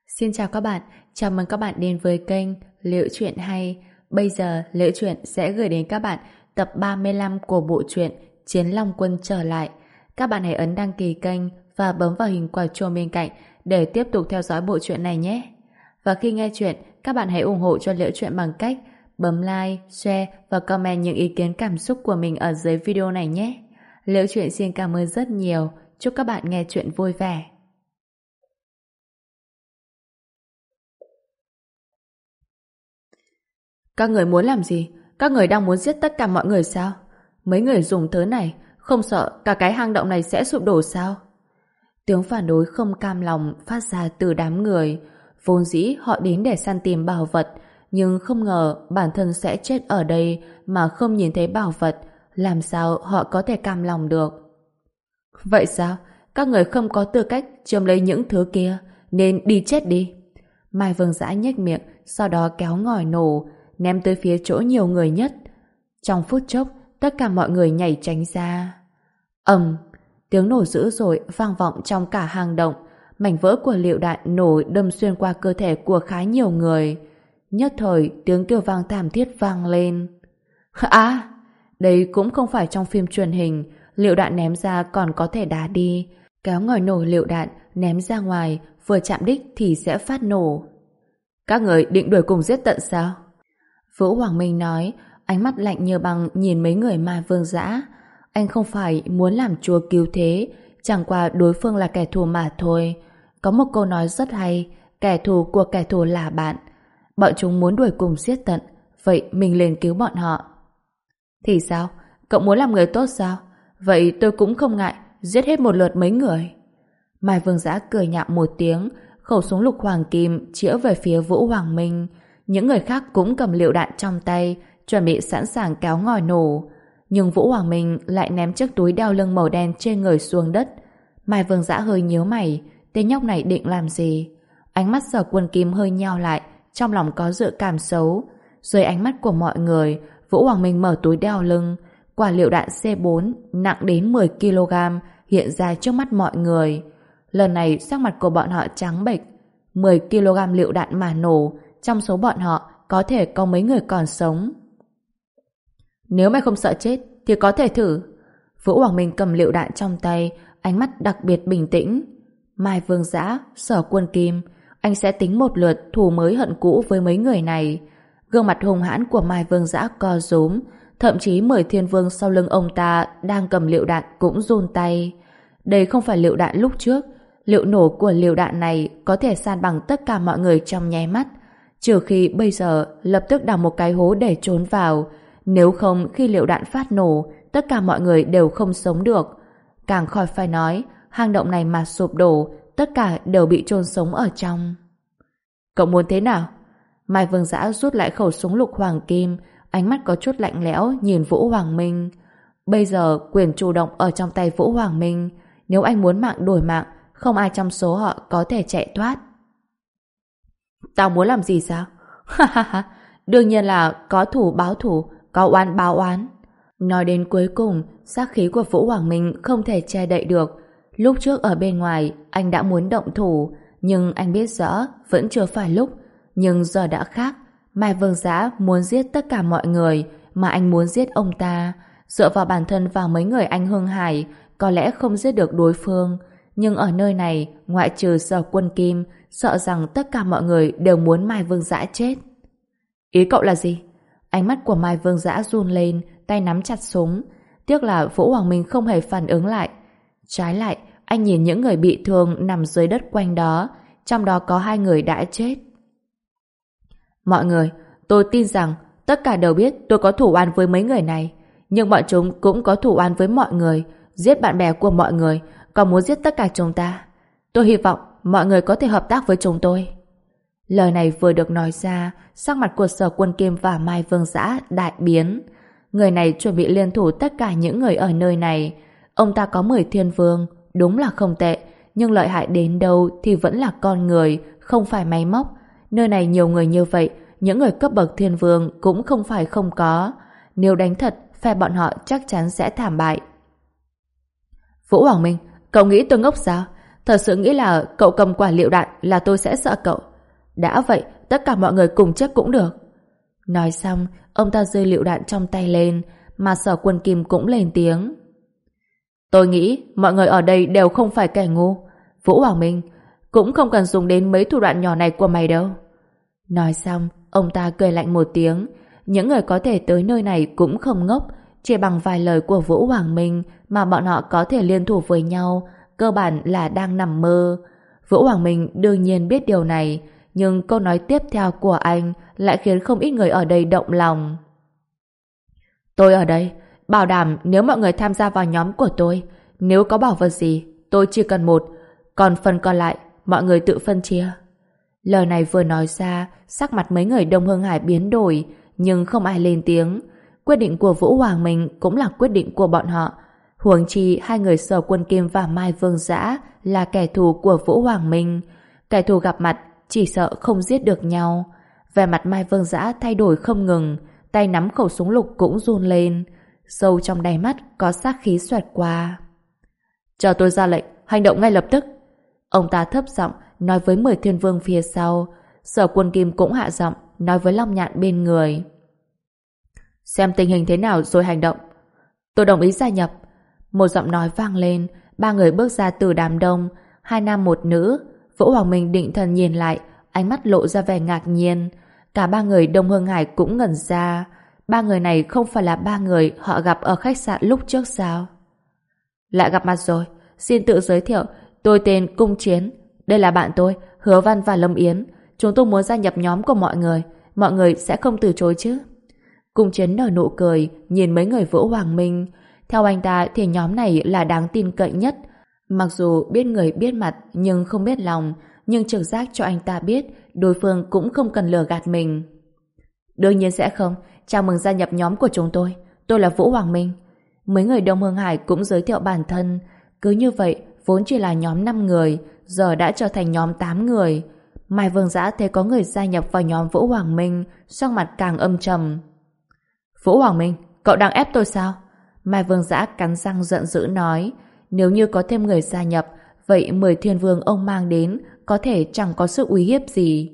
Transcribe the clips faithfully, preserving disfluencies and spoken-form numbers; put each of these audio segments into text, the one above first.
Xin chào các bạn, chào mừng các bạn đến với kênh Liễu Chuyện Hay. Bây giờ Liễu Chuyện sẽ gửi đến các bạn tập ba mươi lăm của bộ truyện Chiến Long Quân trở lại. Các bạn hãy ấn đăng ký kênh và bấm vào hình quả chuông bên cạnh để tiếp tục theo dõi bộ truyện này nhé. Và khi nghe chuyện, các bạn hãy ủng hộ cho Liễu Chuyện bằng cách bấm like, share và comment những ý kiến cảm xúc của mình ở dưới video này nhé. Liễu Chuyện xin cảm ơn rất nhiều. Chúc các bạn nghe chuyện vui vẻ. Các người muốn làm gì? Các người đang muốn giết tất cả mọi người sao? Mấy người dùng thứ này, không sợ cả cái hang động này sẽ sụp đổ sao? Tiếng phản đối không cam lòng phát ra từ đám người. Vốn dĩ họ đến để săn tìm bảo vật, nhưng không ngờ bản thân sẽ chết ở đây mà không nhìn thấy bảo vật. Làm sao họ có thể cam lòng được? Vậy sao? Các người không có tư cách chiếm lấy những thứ kia, nên đi chết đi. Mai Vương Dã nhếch miệng, sau đó kéo ngòi nổ, ném tới phía chỗ nhiều người nhất. Trong phút chốc, tất cả mọi người nhảy tránh ra. Ầm, tiếng nổ dữ dội vang vọng trong cả hang động. Mảnh vỡ của lựu đạn nổ đâm xuyên qua cơ thể của khá nhiều người. Nhất thời, tiếng kêu vang thảm thiết vang lên. À, đây cũng không phải trong phim truyền hình. Lựu đạn ném ra còn có thể đá đi. Kéo ngòi nổ lựu đạn ném ra ngoài, vừa chạm đích thì sẽ phát nổ. Các người định đuổi cùng giết tận sao? Vũ Hoàng Minh nói, ánh mắt lạnh như băng nhìn mấy người Mai Vương Dã. Anh không phải muốn làm chúa cứu thế, chẳng qua đối phương là kẻ thù mà thôi. Có một câu nói rất hay, kẻ thù của kẻ thù là bạn. Bọn chúng muốn đuổi cùng giết tận, vậy mình liền cứu bọn họ. Thì sao? Cậu muốn làm người tốt sao? Vậy tôi cũng không ngại giết hết một lượt mấy người. Mai Vương Dã cười nhạo một tiếng, khẩu súng lục hoàng kim chĩa về phía Vũ Hoàng Minh. Những người khác cũng cầm lựu đạn trong tay, chuẩn bị sẵn sàng kéo ngòi nổ. Nhưng Vũ Hoàng Minh lại ném chiếc túi đeo lưng màu đen trên người xuống đất. Mai Vương Dã hơi nhíu mày, tên nhóc này định làm gì? Ánh mắt Sở Quân Kim hơi nheo lại, trong lòng có dự cảm xấu. Dưới ánh mắt của mọi người, Vũ Hoàng Minh mở túi đeo lưng, quả lựu đạn C bốn nặng đến mười ki lô gam hiện ra trước mắt mọi người. Lần này sắc mặt của bọn họ trắng bệch. mười ki lô gam lựu đạn mà nổ, trong số bọn họ có thể có mấy người còn sống. Nếu mày không sợ chết thì có thể thử. Vũ Hoàng Minh cầm lựu đạn trong tay, ánh mắt đặc biệt bình tĩnh. Mai Vương Dã, Sở Quân Kim, anh sẽ tính một lượt thù mới hận cũ với mấy người này. Gương mặt hung hãn của Mai Vương Dã co rúm, thậm chí mười thiên vương sau lưng ông ta đang cầm lựu đạn cũng run tay. Đây không phải lựu đạn lúc trước. Liệu nổ của lựu đạn này có thể san bằng tất cả mọi người trong nháy mắt, trừ khi bây giờ lập tức đào một cái hố để trốn vào. Nếu không, khi lựu đạn phát nổ, tất cả mọi người đều không sống được. Càng khỏi phải nói, hang động này mà sụp đổ, tất cả đều bị chôn sống ở trong. Cậu muốn thế nào? Mai Vương Dã rút lại khẩu súng lục hoàng kim, ánh mắt có chút lạnh lẽo nhìn Vũ Hoàng Minh. Bây giờ quyền chủ động ở trong tay Vũ Hoàng Minh. Nếu anh muốn mạng đổi mạng, không ai trong số họ có thể chạy thoát. Tao muốn làm gì sao? Ha ha ha, đương nhiên là có thủ báo thủ, có oán báo oán. Nói đến cuối cùng, sát khí của Vũ Hoàng Minh không thể che đậy được. Lúc trước ở bên ngoài, anh đã muốn động thủ, nhưng anh biết rõ vẫn chưa phải lúc. Nhưng giờ đã khác. Mai Vương Dã muốn giết tất cả mọi người, mà anh muốn giết ông ta. Dựa vào bản thân và mấy người anh hưng hải, có lẽ không giết được đối phương. Nhưng ở nơi này, ngoại trừ Sở Quân Kim, sợ rằng tất cả mọi người đều muốn Mai Vương Dã chết. Ý cậu là gì? Ánh mắt của Mai Vương Dã run lên, tay nắm chặt súng. Tiếc là Vũ Hoàng Minh không hề phản ứng lại. Trái lại, anh nhìn những người bị thương nằm dưới đất quanh đó, trong đó có hai người đã chết. Mọi người, tôi tin rằng tất cả đều biết tôi có thủ oán với mấy người này, nhưng bọn chúng cũng có thủ oán với mọi người, giết bạn bè của mọi người, còn muốn giết tất cả chúng ta. Tôi hy vọng mọi người có thể hợp tác với chúng tôi. Lời này vừa được nói ra, sắc mặt của Sở Quân Kim và Mai Vương Dã đại biến. Người này chuẩn bị liên thủ tất cả những người ở nơi này. Ông ta có mười thiên vương, đúng là không tệ, nhưng lợi hại đến đâu thì vẫn là con người, không phải máy móc. Nơi này nhiều người như vậy, những người cấp bậc thiên vương cũng không phải không có. Nếu đánh thật, phe bọn họ chắc chắn sẽ thảm bại. Vũ Hoàng Minh, cậu nghĩ tôi ngốc sao? Thật sự nghĩ là cậu cầm quả lựu đạn là tôi sẽ sợ cậu. Đã vậy, tất cả mọi người cùng chết cũng được. Nói xong, ông ta giơ lựu đạn trong tay lên, mà Sở Quân Kim cũng lên tiếng. Tôi nghĩ mọi người ở đây đều không phải kẻ ngu. Vũ Hoàng Minh, cũng không cần dùng đến mấy thủ đoạn nhỏ này của mày đâu. Nói xong, ông ta cười lạnh một tiếng. Những người có thể tới nơi này cũng không ngốc. Chỉ bằng vài lời của Vũ Hoàng Minh mà bọn họ có thể liên thủ với nhau, cơ bản là đang nằm mơ. Vũ Hoàng Minh đương nhiên biết điều này, nhưng câu nói tiếp theo của anh lại khiến không ít người ở đây động lòng. Tôi ở đây, bảo đảm nếu mọi người tham gia vào nhóm của tôi, nếu có bảo vật gì, tôi chỉ cần một, còn phần còn lại, mọi người tự phân chia. Lời này vừa nói ra, sắc mặt mấy người Đông Hương Hải biến đổi, nhưng không ai lên tiếng. Quyết định của Vũ Hoàng Minh cũng là quyết định của bọn họ. Huống chi hai người Sở Quân Kim và Mai Vương Dã là kẻ thù của Vũ Hoàng Minh. Kẻ thù gặp mặt chỉ sợ không giết được nhau. Vẻ mặt Mai Vương Dã thay đổi không ngừng, tay nắm khẩu súng lục cũng run lên. Sâu trong đáy mắt có sát khí xoẹt qua. Chờ tôi ra lệnh, hành động ngay lập tức. Ông ta thấp giọng nói với mười thiên vương phía sau. Sở Quân Kim cũng hạ giọng nói với Long Nhạn bên người. Xem tình hình thế nào rồi hành động. Tôi đồng ý gia nhập. Một giọng nói vang lên, ba người bước ra từ đám đông, hai nam một nữ. Vũ Hoàng Minh định thần nhìn lại, ánh mắt lộ ra vẻ ngạc nhiên. Cả ba người Đông Hương Hải cũng ngẩn ra. Ba người này không phải là ba người họ gặp ở khách sạn lúc trước sao? Lại gặp mặt rồi. Xin tự giới thiệu, tôi tên Cung Chiến. Đây là bạn tôi, Hứa Văn và Lâm Yến. Chúng tôi muốn gia nhập nhóm của mọi người. Mọi người sẽ không từ chối chứ? Cung Chiến nở nụ cười, nhìn mấy người Vũ Hoàng Minh. Theo anh ta thì nhóm này là đáng tin cậy nhất. Mặc dù biết người biết mặt nhưng không biết lòng, nhưng trực giác cho anh ta biết đối phương cũng không cần lừa gạt mình. Đương nhiên sẽ không. Chào mừng gia nhập nhóm của chúng tôi. Tôi là Vũ Hoàng Minh. Mấy người Đông Hương Hải cũng giới thiệu bản thân. Cứ như vậy, vốn chỉ là nhóm năm người, giờ đã trở thành nhóm tám người. Mai Vương Dã thấy có người gia nhập vào nhóm Vũ Hoàng Minh, sắc mặt càng âm trầm. Vũ Hoàng Minh, cậu đang ép tôi sao? Mai Vương Dã cắn răng giận dữ nói. Nếu như có thêm người gia nhập, vậy mười thiên vương ông mang đến có thể chẳng có sự uy hiếp gì.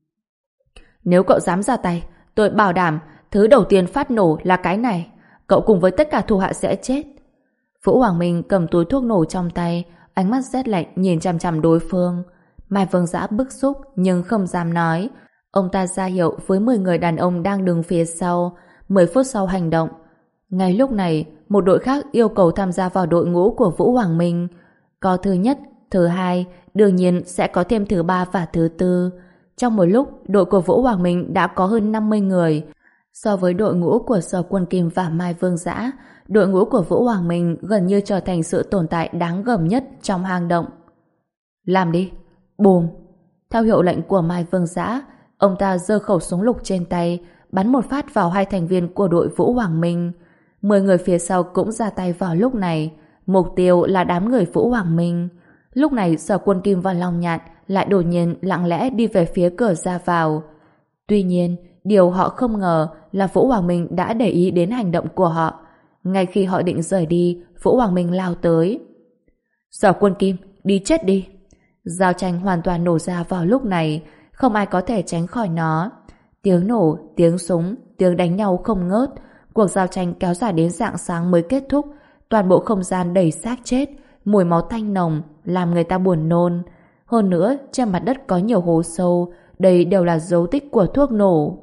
Nếu cậu dám ra tay, tôi bảo đảm thứ đầu tiên phát nổ là cái này. Cậu cùng với tất cả thủ hạ sẽ chết. Vũ Hoàng Minh cầm túi thuốc nổ trong tay, ánh mắt rét lạnh nhìn chằm chằm đối phương. Mai Vương Dã bức xúc nhưng không dám nói. Ông ta ra hiệu với mười người đàn ông đang đứng phía sau. Mười phút sau hành động. Ngay lúc này, một đội khác yêu cầu tham gia vào đội ngũ của Vũ Hoàng Minh. Có thứ nhất, thứ hai, đương nhiên sẽ có thêm thứ ba và thứ tư. Trong một lúc, đội của Vũ Hoàng Minh đã có hơn năm mươi người. So với đội ngũ của Sở Quân Kim và Mai Vương Dã, đội ngũ của Vũ Hoàng Minh gần như trở thành sự tồn tại đáng gờm nhất trong hang động. Làm đi! Bùm! Theo hiệu lệnh của Mai Vương Dã, ông ta giơ khẩu súng lục trên tay, bắn một phát vào hai thành viên của đội Vũ Hoàng Minh. Mười người phía sau cũng ra tay vào lúc này. Mục tiêu là đám người Vũ Hoàng Minh. Lúc này Sở Quân Kim và Long Nhạn lại đột nhiên lặng lẽ đi về phía cửa ra vào. Tuy nhiên, điều họ không ngờ là Vũ Hoàng Minh đã để ý đến hành động của họ. Ngay khi họ định rời đi, Vũ Hoàng Minh lao tới. Sở Quân Kim, đi chết đi! Giao tranh hoàn toàn nổ ra vào lúc này, không ai có thể tránh khỏi nó. Tiếng nổ, tiếng súng, tiếng đánh nhau không ngớt. Cuộc giao tranh kéo dài đến rạng sáng mới kết thúc. Toàn bộ không gian đầy xác chết, mùi máu tanh nồng, làm người ta buồn nôn. Hơn nữa, trên mặt đất có nhiều hố sâu, đây đều là dấu tích của thuốc nổ.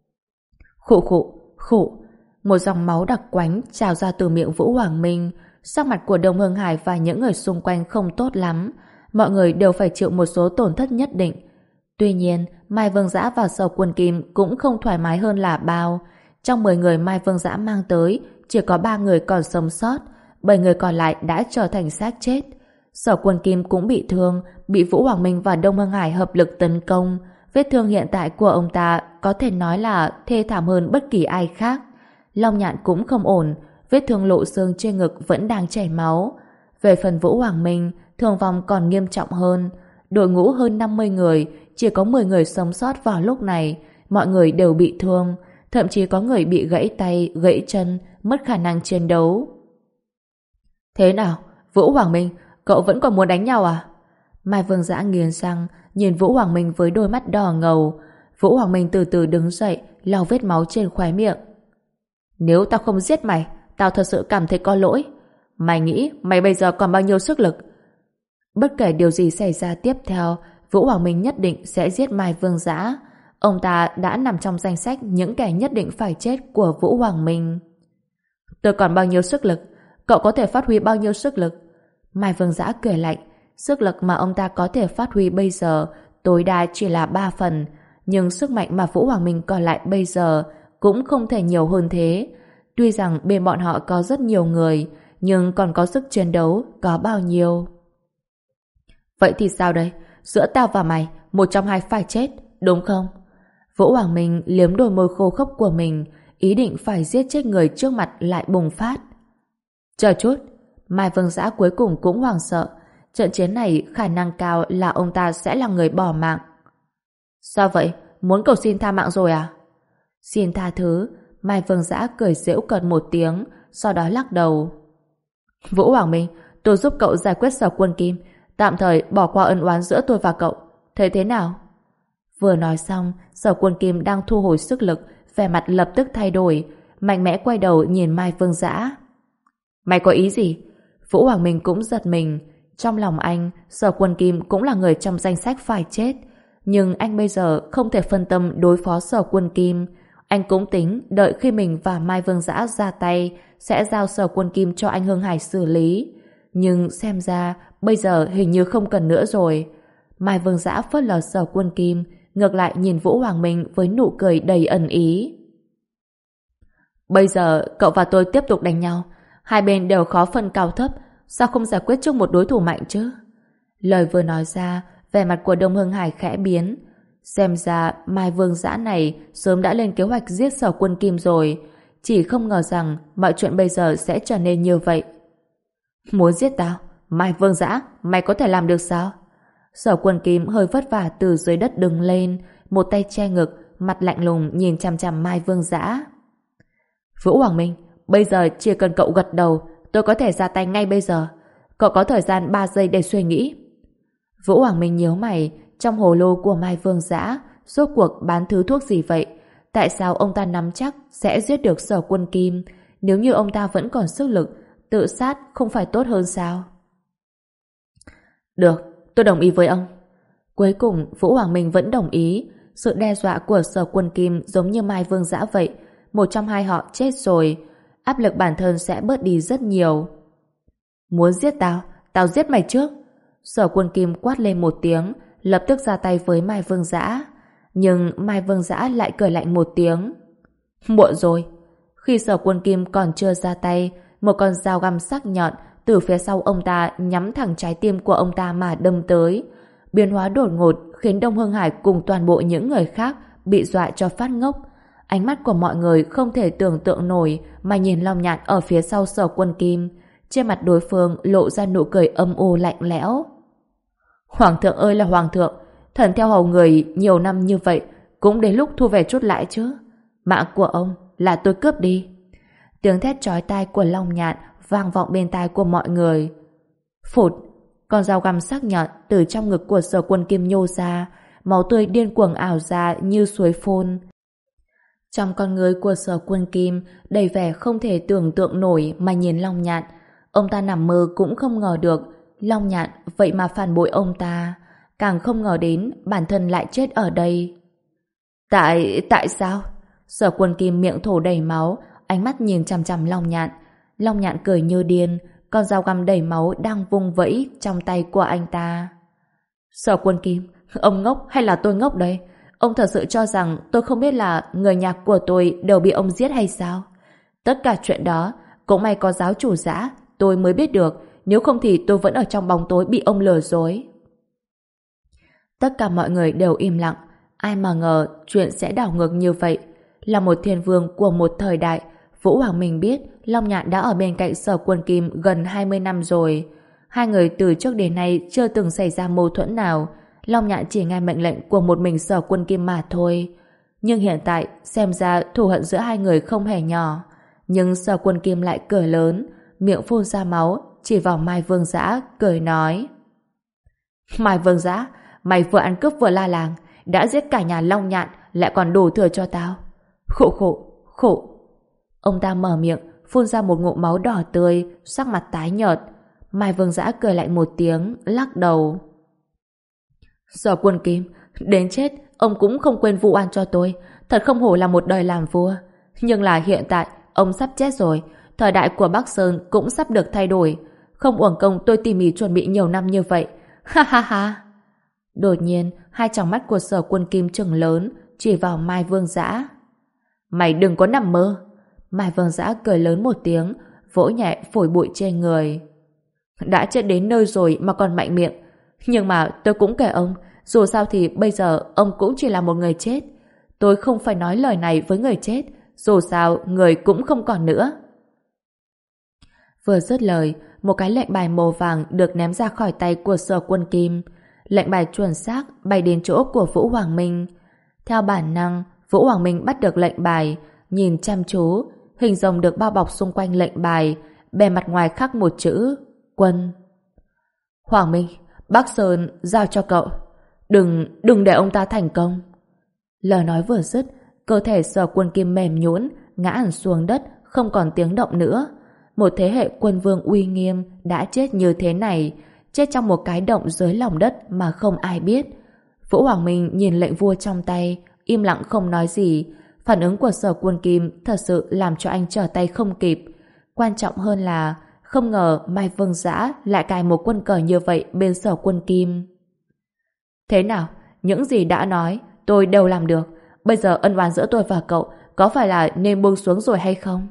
Khụ khụ, khụ. Một dòng máu đặc quánh trào ra từ miệng Vũ Hoàng Minh. Sắc mặt của Đông Hương Hải và những người xung quanh không tốt lắm. Mọi người đều phải chịu một số tổn thất nhất định. Tuy nhiên, Mai Vương Dã và Sở Quân Kim cũng không thoải mái hơn là bao. Trong mười người Mai Vương Dã mang tới, chỉ có ba người còn sống sót, bảy người còn lại đã trở thành xác chết. Sở Quân Kim cũng bị thương, bị Vũ Hoàng Minh và Đông Hương Hải hợp lực tấn công. Vết thương hiện tại của ông ta có thể nói là thê thảm hơn bất kỳ ai khác. Long Nhạn cũng không ổn, vết thương lộ xương trên ngực vẫn đang chảy máu. Về phần Vũ Hoàng Minh, thương vong còn nghiêm trọng hơn. Đội ngũ hơn năm mươi người, chỉ có mười người sống sót vào lúc này. Mọi người đều bị thương, thậm chí có người bị gãy tay, gãy chân, mất khả năng chiến đấu. Thế nào? Vũ Hoàng Minh, cậu vẫn còn muốn đánh nhau à? Mai Vương Dã nghiến răng, nhìn Vũ Hoàng Minh với đôi mắt đỏ ngầu. Vũ Hoàng Minh từ từ đứng dậy, lau vết máu trên khóe miệng. Nếu tao không giết mày, tao thật sự cảm thấy có lỗi. Mày nghĩ mày bây giờ còn bao nhiêu sức lực? Bất kể điều gì xảy ra tiếp theo, Vũ Hoàng Minh nhất định sẽ giết Mai Vương Dã. Ông ta đã nằm trong danh sách những kẻ nhất định phải chết của Vũ Hoàng Minh. Tôi còn bao nhiêu sức lực? Cậu có thể phát huy bao nhiêu sức lực? Mai Vương Dã cười lạnh. Sức lực mà ông ta có thể phát huy bây giờ tối đa chỉ là ba phần, nhưng sức mạnh mà Vũ Hoàng Minh còn lại bây giờ cũng không thể nhiều hơn thế. Tuy rằng bên bọn họ có rất nhiều người, nhưng còn có sức chiến đấu có bao nhiêu? Vậy thì sao đây? Giữa tao và mày, một trong hai phải chết, đúng không? Vũ Hoàng Minh liếm đôi môi khô khốc của mình, ý định phải giết chết người trước mặt lại bùng phát. Chờ chút, Mai Vương Dã cuối cùng cũng hoảng sợ. Trận chiến này khả năng cao là ông ta sẽ là người bỏ mạng. Sao vậy? Muốn cầu xin tha mạng rồi à? Xin tha thứ. Mai Vương Dã cười giễu cợt một tiếng, sau đó lắc đầu. Vũ Hoàng Minh, tôi giúp cậu giải quyết Sở Quân Kim, tạm thời bỏ qua ân oán giữa tôi và cậu. Thấy thế nào? Vừa nói xong, Sở Quân Kim đang thu hồi sức lực, vẻ mặt lập tức thay đổi, mạnh mẽ quay đầu nhìn Mai Vương Dã. Mày có ý gì? Vũ Hoàng Minh cũng giật mình. Trong lòng anh, Sở Quân Kim cũng là người trong danh sách phải chết. Nhưng anh bây giờ không thể phân tâm đối phó Sở Quân Kim. Anh cũng tính đợi khi mình và Mai Vương Dã ra tay sẽ giao Sở Quân Kim cho anh Hưng Hải xử lý. Nhưng xem ra bây giờ hình như không cần nữa rồi. Mai Vương Dã phớt lờ Sở Quân Kim, ngược lại nhìn Vũ Hoàng Minh với nụ cười đầy ẩn ý. Bây giờ cậu và tôi tiếp tục đánh nhau. Hai bên đều khó phân cao thấp, sao không giải quyết trước một đối thủ mạnh chứ? Lời vừa nói ra, vẻ mặt của Đông Hưng Hải khẽ biến. Xem ra Mai Vương Dã này sớm đã lên kế hoạch giết Sở Quân Kim rồi, chỉ không ngờ rằng mọi chuyện bây giờ sẽ trở nên như vậy. Muốn giết tao? Mai Vương Dã, mày có thể làm được sao? Sở Quân Kim hơi vất vả từ dưới đất đứng lên, một tay che ngực, mặt lạnh lùng nhìn chằm chằm Mai Vương Dã. Vũ Hoàng Minh, bây giờ chỉ cần cậu gật đầu, tôi có thể ra tay ngay bây giờ. Cậu có thời gian ba giây để suy nghĩ. Vũ Hoàng Minh nhíu mày, trong hồ lô của Mai Vương Dã rốt cuộc bán thứ thuốc gì vậy? Tại sao ông ta nắm chắc sẽ giết được Sở Quân Kim? Nếu như ông ta vẫn còn sức lực, tự sát không phải tốt hơn sao? Được, tôi đồng ý với ông. Cuối cùng Vũ Hoàng Minh vẫn đồng ý. Sự đe dọa của Sở Quân Kim giống như Mai Vương Dã vậy, một trong hai họ chết rồi, áp lực bản thân sẽ bớt đi rất nhiều. Muốn giết tao, tao giết mày trước. Sở Quân Kim quát lên một tiếng, lập tức ra tay với Mai Vương Dã. Nhưng Mai Vương Dã lại cười lạnh một tiếng. Muộn rồi. Khi Sở Quân Kim còn chưa ra tay, một con dao găm sắc nhọn từ phía sau ông ta nhắm thẳng trái tim của ông ta mà đâm tới. Biến hóa đột ngột khiến Đông Hưng Hải cùng toàn bộ những người khác bị dọa cho phát ngốc. Ánh mắt của mọi người không thể tưởng tượng nổi mà nhìn Long Nhạn ở phía sau Sở Quân Kim. Trên mặt đối phương lộ ra nụ cười âm u lạnh lẽo. Hoàng thượng ơi là hoàng thượng, thần theo hầu người nhiều năm như vậy cũng đến lúc thu về chút lại chứ. Mạng của ông là tôi cướp đi. Tiếng thét chói tai của Long Nhạn vang vọng bên tai của mọi người. Phụt, con dao găm sắc nhọn từ trong ngực của Sở Quân Kim nhô ra, máu tươi điên cuồng ảo ra như suối phun. Trong con người của Sở Quân Kim đầy vẻ không thể tưởng tượng nổi mà nhìn Long Nhạn. Ông ta nằm mơ cũng không ngờ được Long Nhạn vậy mà phản bội ông ta, càng không ngờ đến bản thân lại chết ở đây. Tại... tại sao? Sở Quân Kim miệng thổ đầy máu, ánh mắt nhìn chằm chằm Long Nhạn. Long Nhạn cười như điên, con dao găm đầy máu đang vung vẫy trong tay của anh ta. Sở Quân Kim, ông ngốc hay là tôi ngốc đây? Ông thật sự cho rằng tôi không biết là người nhà của tôi đều bị ông giết hay sao? Tất cả chuyện đó cũng may có giáo chủ Dã tôi mới biết được, nếu không thì tôi vẫn ở trong bóng tối bị ông lừa dối. Tất cả mọi người đều im lặng, ai mà ngờ chuyện sẽ đảo ngược như vậy. Là một thiên vương của một thời đại, Vũ Hoàng Minh biết Long Nhạn đã ở bên cạnh Sở Quân Kim gần hai mươi năm rồi. Hai người từ trước đến nay chưa từng xảy ra mâu thuẫn nào. Long Nhạn chỉ nghe mệnh lệnh của một mình Sở Quân Kim mà thôi. Nhưng hiện tại xem ra thù hận giữa hai người không hề nhỏ. Nhưng Sở Quân Kim lại cười lớn, miệng phun ra máu, chỉ vào Mai Vương Dã cười nói: Mai Vương Dã, mày vừa ăn cướp vừa la làng, đã giết cả nhà Long Nhạn, lại còn đổ thừa cho tao. Khổ khổ, khổ. Ông ta mở miệng, phun ra một ngụm máu đỏ tươi, sắc mặt tái nhợt. Mai Vương Dã cười lại một tiếng, lắc đầu. Sở Quân Kim, đến chết, ông cũng không quên vụ oan cho tôi. Thật không hổ là một đời làm vua. Nhưng là hiện tại, ông sắp chết rồi. Thời đại của Bắc Sơn cũng sắp được thay đổi. Không uổng công tôi tỉ mỉ chuẩn bị nhiều năm như vậy. Ha ha ha. Đột nhiên, hai tròng mắt của Sở Quân Kim trừng lớn, chỉ vào Mai Vương Dã. Mày đừng có nằm mơ. Mai Vương Dã cười lớn một tiếng, vỗ nhẹ phổi bụi trên người. Đã chết đến nơi rồi mà còn mạnh miệng. Nhưng mà tôi cũng kể ông, dù sao thì bây giờ ông cũng chỉ là một người chết. Tôi không phải nói lời này với người chết, dù sao người cũng không còn nữa. Vừa dứt lời, một cái lệnh bài màu vàng được ném ra khỏi tay của Sở Quân Kim. Lệnh bài chuẩn xác bay đến chỗ của Vũ Hoàng Minh. Theo bản năng, Vũ Hoàng Minh bắt được lệnh bài, nhìn chăm chú, hình rồng được bao bọc xung quanh lệnh bài, bề mặt ngoài khắc một chữ Quân. Hoàng Minh, Bắc Sơn giao cho cậu. Đừng, đừng để ông ta thành công. Lời nói vừa dứt, cơ thể Sở Quân Kim mềm nhũn, ngã hẳn xuống đất, không còn tiếng động nữa. Một thế hệ quân vương uy nghiêm đã chết như thế này, chết trong một cái động dưới lòng đất mà không ai biết. Vũ Hoàng Minh nhìn lệnh vua trong tay, im lặng không nói gì. Phản ứng của Sở Quân Kim thật sự làm cho anh trở tay không kịp. Quan trọng hơn là không ngờ Mai Vương Dã lại cài một quân cờ như vậy bên Sở Quân Kim. Thế nào? Những gì đã nói tôi đều làm được. Bây giờ ân oán giữa tôi và cậu có phải là nên buông xuống rồi hay không?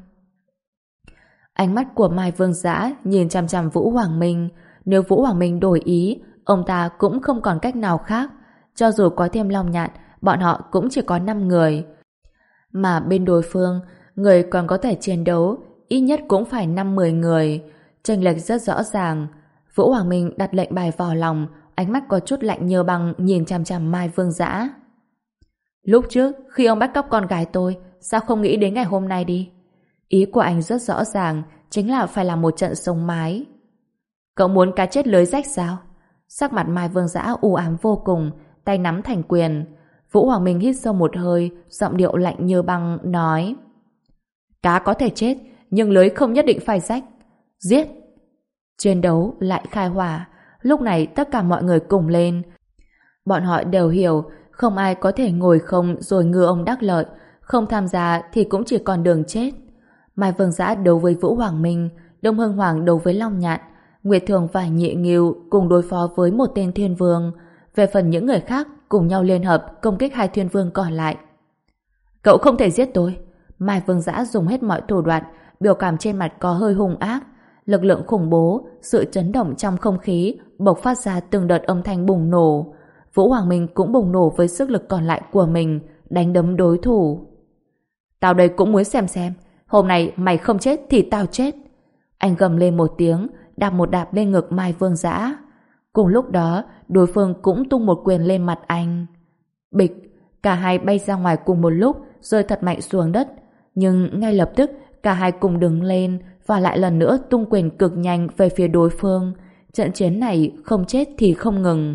Ánh mắt của Mai Vương Dã nhìn chằm chằm Vũ Hoàng Minh. Nếu Vũ Hoàng Minh đổi ý, ông ta cũng không còn cách nào khác. Cho dù có thêm Long Nhạn, bọn họ cũng chỉ có năm người. Mà bên đối phương, người còn có thể chiến đấu ít nhất cũng phải năm mười người. Chênh lệch rất rõ ràng. Vũ Hoàng Minh đặt lệnh bài vào lòng, ánh mắt có chút lạnh như băng nhìn chằm chằm Mai Vương Dã. Lúc trước, khi ông bắt cóc con gái tôi, sao không nghĩ đến ngày hôm nay đi? Ý của anh rất rõ ràng, chính là phải làm một trận sống mái. Cậu muốn cá chết lưới rách sao? Sắc mặt Mai Vương Dã u ám vô cùng, tay nắm thành quyền. Vũ Hoàng Minh hít sâu một hơi, giọng điệu lạnh như băng, nói: Cá có thể chết, nhưng lưới không nhất định phải rách. Giết! Chiến đấu lại khai hỏa. Lúc này tất cả mọi người cùng lên. Bọn họ đều hiểu, không ai có thể ngồi không rồi ngư ông đắc lợi. Không tham gia thì cũng chỉ còn đường chết. Mai Vương Dã đấu với Vũ Hoàng Minh, Đông Hưng Hoàng đấu với Long Nhạn, Nguyệt Thường và Nhị Ngưu cùng đối phó với một tên thiên vương. Về phần những người khác cùng nhau liên hợp công kích hai thiên vương còn lại. Cậu không thể giết tôi. Mai Vương Dã dùng hết mọi thủ đoạn, biểu cảm trên mặt có hơi hung ác. Lực lượng khủng bố, sự chấn động trong không khí bộc phát ra từng đợt âm thanh bùng nổ. Vũ Hoàng Minh cũng bùng nổ với sức lực còn lại của mình, đánh đấm đối thủ. Tao đây cũng muốn xem xem, hôm nay mày không chết thì tao chết. Anh gầm lên một tiếng, đạp một đạp lên ngực Mai Vương Dã. Cùng lúc đó, đối phương cũng tung một quyền lên mặt anh. Bịch, cả hai bay ra ngoài cùng một lúc, rơi thật mạnh xuống đất. Nhưng ngay lập tức, cả hai cùng đứng lên và lại lần nữa tung quyền cực nhanh về phía đối phương. Trận chiến này không chết thì không ngừng.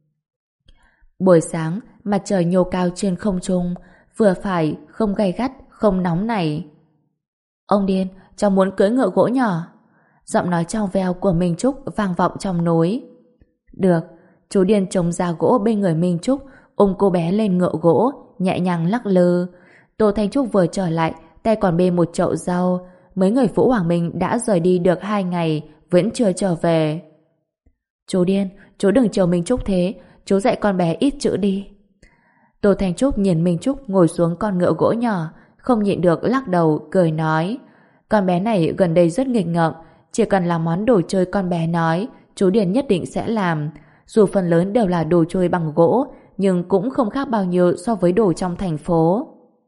Buổi sáng, mặt trời nhô cao trên không trung, vừa phải, không gay gắt, không nóng này. Ông điên, cháu muốn cưỡi ngựa gỗ nhỏ. Giọng nói trong veo của Minh Trúc vang vọng trong núi. Được, chú điên chống ra gỗ bên người Minh Trúc, ôm cô bé lên ngựa gỗ, nhẹ nhàng lắc lư. Tô Thanh Trúc vừa trở lại, tay còn bê một chậu rau. Mấy người Vũ Hoàng Minh đã rời đi được hai ngày, vẫn chưa trở về. Chú điên, chú đừng chiều Minh Trúc thế, chú dạy con bé ít chữ đi. Tô Thanh Trúc nhìn Minh Trúc ngồi xuống con ngựa gỗ nhỏ, không nhịn được lắc đầu, cười nói. Con bé này gần đây rất nghịch ngợm, chỉ cần là món đồ chơi con bé nói, chú Điền nhất định sẽ làm. Dù phần lớn đều là đồ chơi bằng gỗ, nhưng cũng không khác bao nhiêu so với đồ trong thành phố.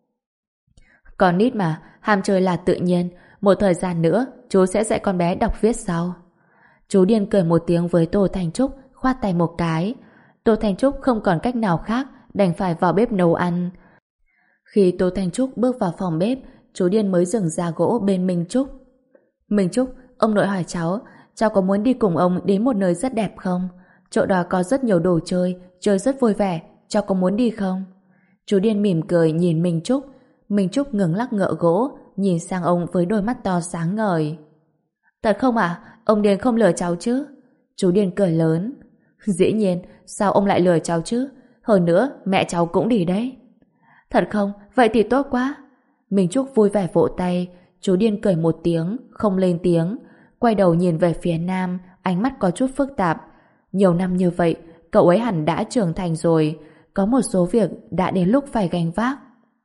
Con nít mà, ham chơi là tự nhiên. Một thời gian nữa, chú sẽ dạy con bé đọc viết sau. Chú Điền cười một tiếng với Tô Thanh Trúc, khoát tay một cái. Tô Thanh Trúc không còn cách nào khác, đành phải vào bếp nấu ăn. Khi Tô Thanh Trúc bước vào phòng bếp, chú Điền mới dừng ra gỗ bên Minh Trúc. Minh Trúc, ông nội hỏi cháu, cháu có muốn đi cùng ông đến một nơi rất đẹp không? Chỗ đó có rất nhiều đồ chơi, chơi rất vui vẻ, cháu có muốn đi không? Chú Điên mỉm cười nhìn Minh Trúc. Minh Trúc ngừng lắc ngựa gỗ, nhìn sang ông với đôi mắt to sáng ngời. Thật không à? Ông Điên không lừa cháu chứ? Chú Điên cười lớn. Dĩ nhiên, sao ông lại lừa cháu chứ? Hơn nữa, mẹ cháu cũng đi đấy. Thật không? Vậy thì tốt quá. Minh Trúc vui vẻ vỗ tay. Chú Điên cười một tiếng, không lên tiếng. Quay đầu nhìn về phía Nam, ánh mắt có chút phức tạp. Nhiều năm như vậy, cậu ấy hẳn đã trưởng thành rồi. Có một số việc đã đến lúc phải gánh vác.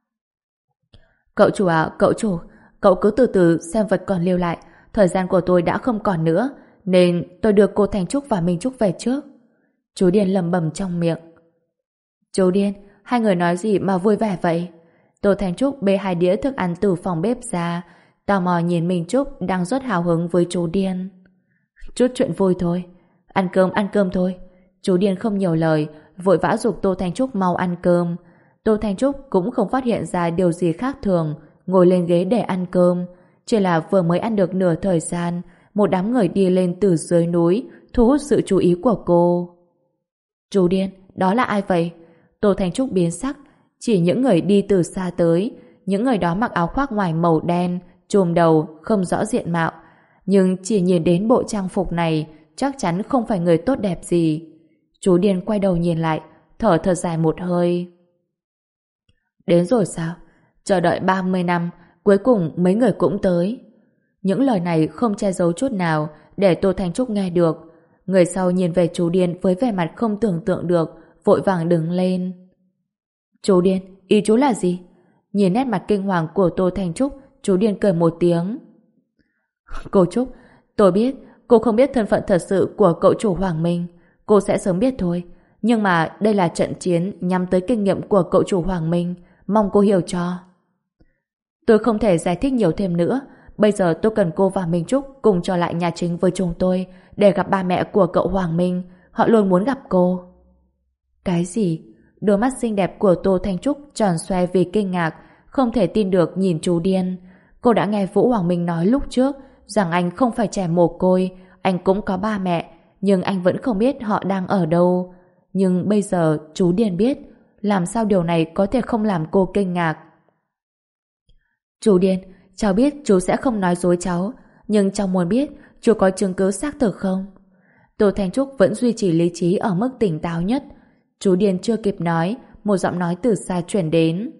Cậu chủ à, cậu chủ, cậu cứ từ từ xem vật còn lưu lại. Thời gian của tôi đã không còn nữa, nên tôi đưa cô Thành Trúc và Minh Trúc về trước. Chú Điên lẩm bẩm trong miệng. Chú Điên, hai người nói gì mà vui vẻ vậy? Tô Thành Trúc bê hai đĩa thức ăn từ phòng bếp ra, tò mò nhìn Minh Trúc đang rất hào hứng với chú Điên. Chút chuyện vui thôi. Ăn cơm, ăn cơm thôi. Chú Điên không nhiều lời, vội vã giục Tô Thành Trúc mau ăn cơm. Tô Thành Trúc cũng không phát hiện ra điều gì khác thường, ngồi lên ghế để ăn cơm. Chỉ là vừa mới ăn được nửa thời gian, một đám người đi lên từ dưới núi, thu hút sự chú ý của cô. Chú Điên, đó là ai vậy? Tô Thành Trúc biến sắc, chỉ những người đi từ xa tới. Những người đó mặc áo khoác ngoài màu đen, trùm đầu, không rõ diện mạo. Nhưng chỉ nhìn đến bộ trang phục này, chắc chắn không phải người tốt đẹp gì. Chú Điên quay đầu nhìn lại, thở thật dài một hơi. Đến rồi sao? Chờ đợi ba mươi năm, cuối cùng mấy người cũng tới. Những lời này không che giấu chút nào để Tô Thành Trúc nghe được. Người sau nhìn về chú Điên với vẻ mặt không tưởng tượng được, vội vàng đứng lên. Chú Điên, ý chú là gì? Nhìn nét mặt kinh hoàng của Tô Thành Trúc, chú Điên cười một tiếng. Cô Trúc, tôi biết cô không biết thân phận thật sự của cậu chủ Hoàng Minh. Cô sẽ sớm biết thôi. Nhưng mà đây là trận chiến nhắm tới kinh nghiệm của cậu chủ Hoàng Minh. Mong cô hiểu cho. Tôi không thể giải thích nhiều thêm nữa. Bây giờ tôi cần cô và Minh Trúc cùng trở lại nhà chính với chúng tôi để gặp ba mẹ của cậu Hoàng Minh. Họ luôn muốn gặp cô. Cái gì? Đôi mắt xinh đẹp của Tô Thanh Trúc tròn xoe vì kinh ngạc, không thể tin được nhìn chú Điên. Cô đã nghe Vũ Hoàng Minh nói lúc trước rằng anh không phải trẻ mồ côi, anh cũng có ba mẹ, nhưng anh vẫn không biết họ đang ở đâu. Nhưng bây giờ chú Điên biết, làm sao điều này có thể không làm cô kinh ngạc? Chú Điên, cháu biết chú sẽ không nói dối cháu, nhưng cháu muốn biết chú có chứng cứ xác thực không? Tô Thanh Trúc vẫn duy trì lý trí ở mức tỉnh táo nhất. Chú Điên chưa kịp nói, một giọng nói từ xa chuyển đến.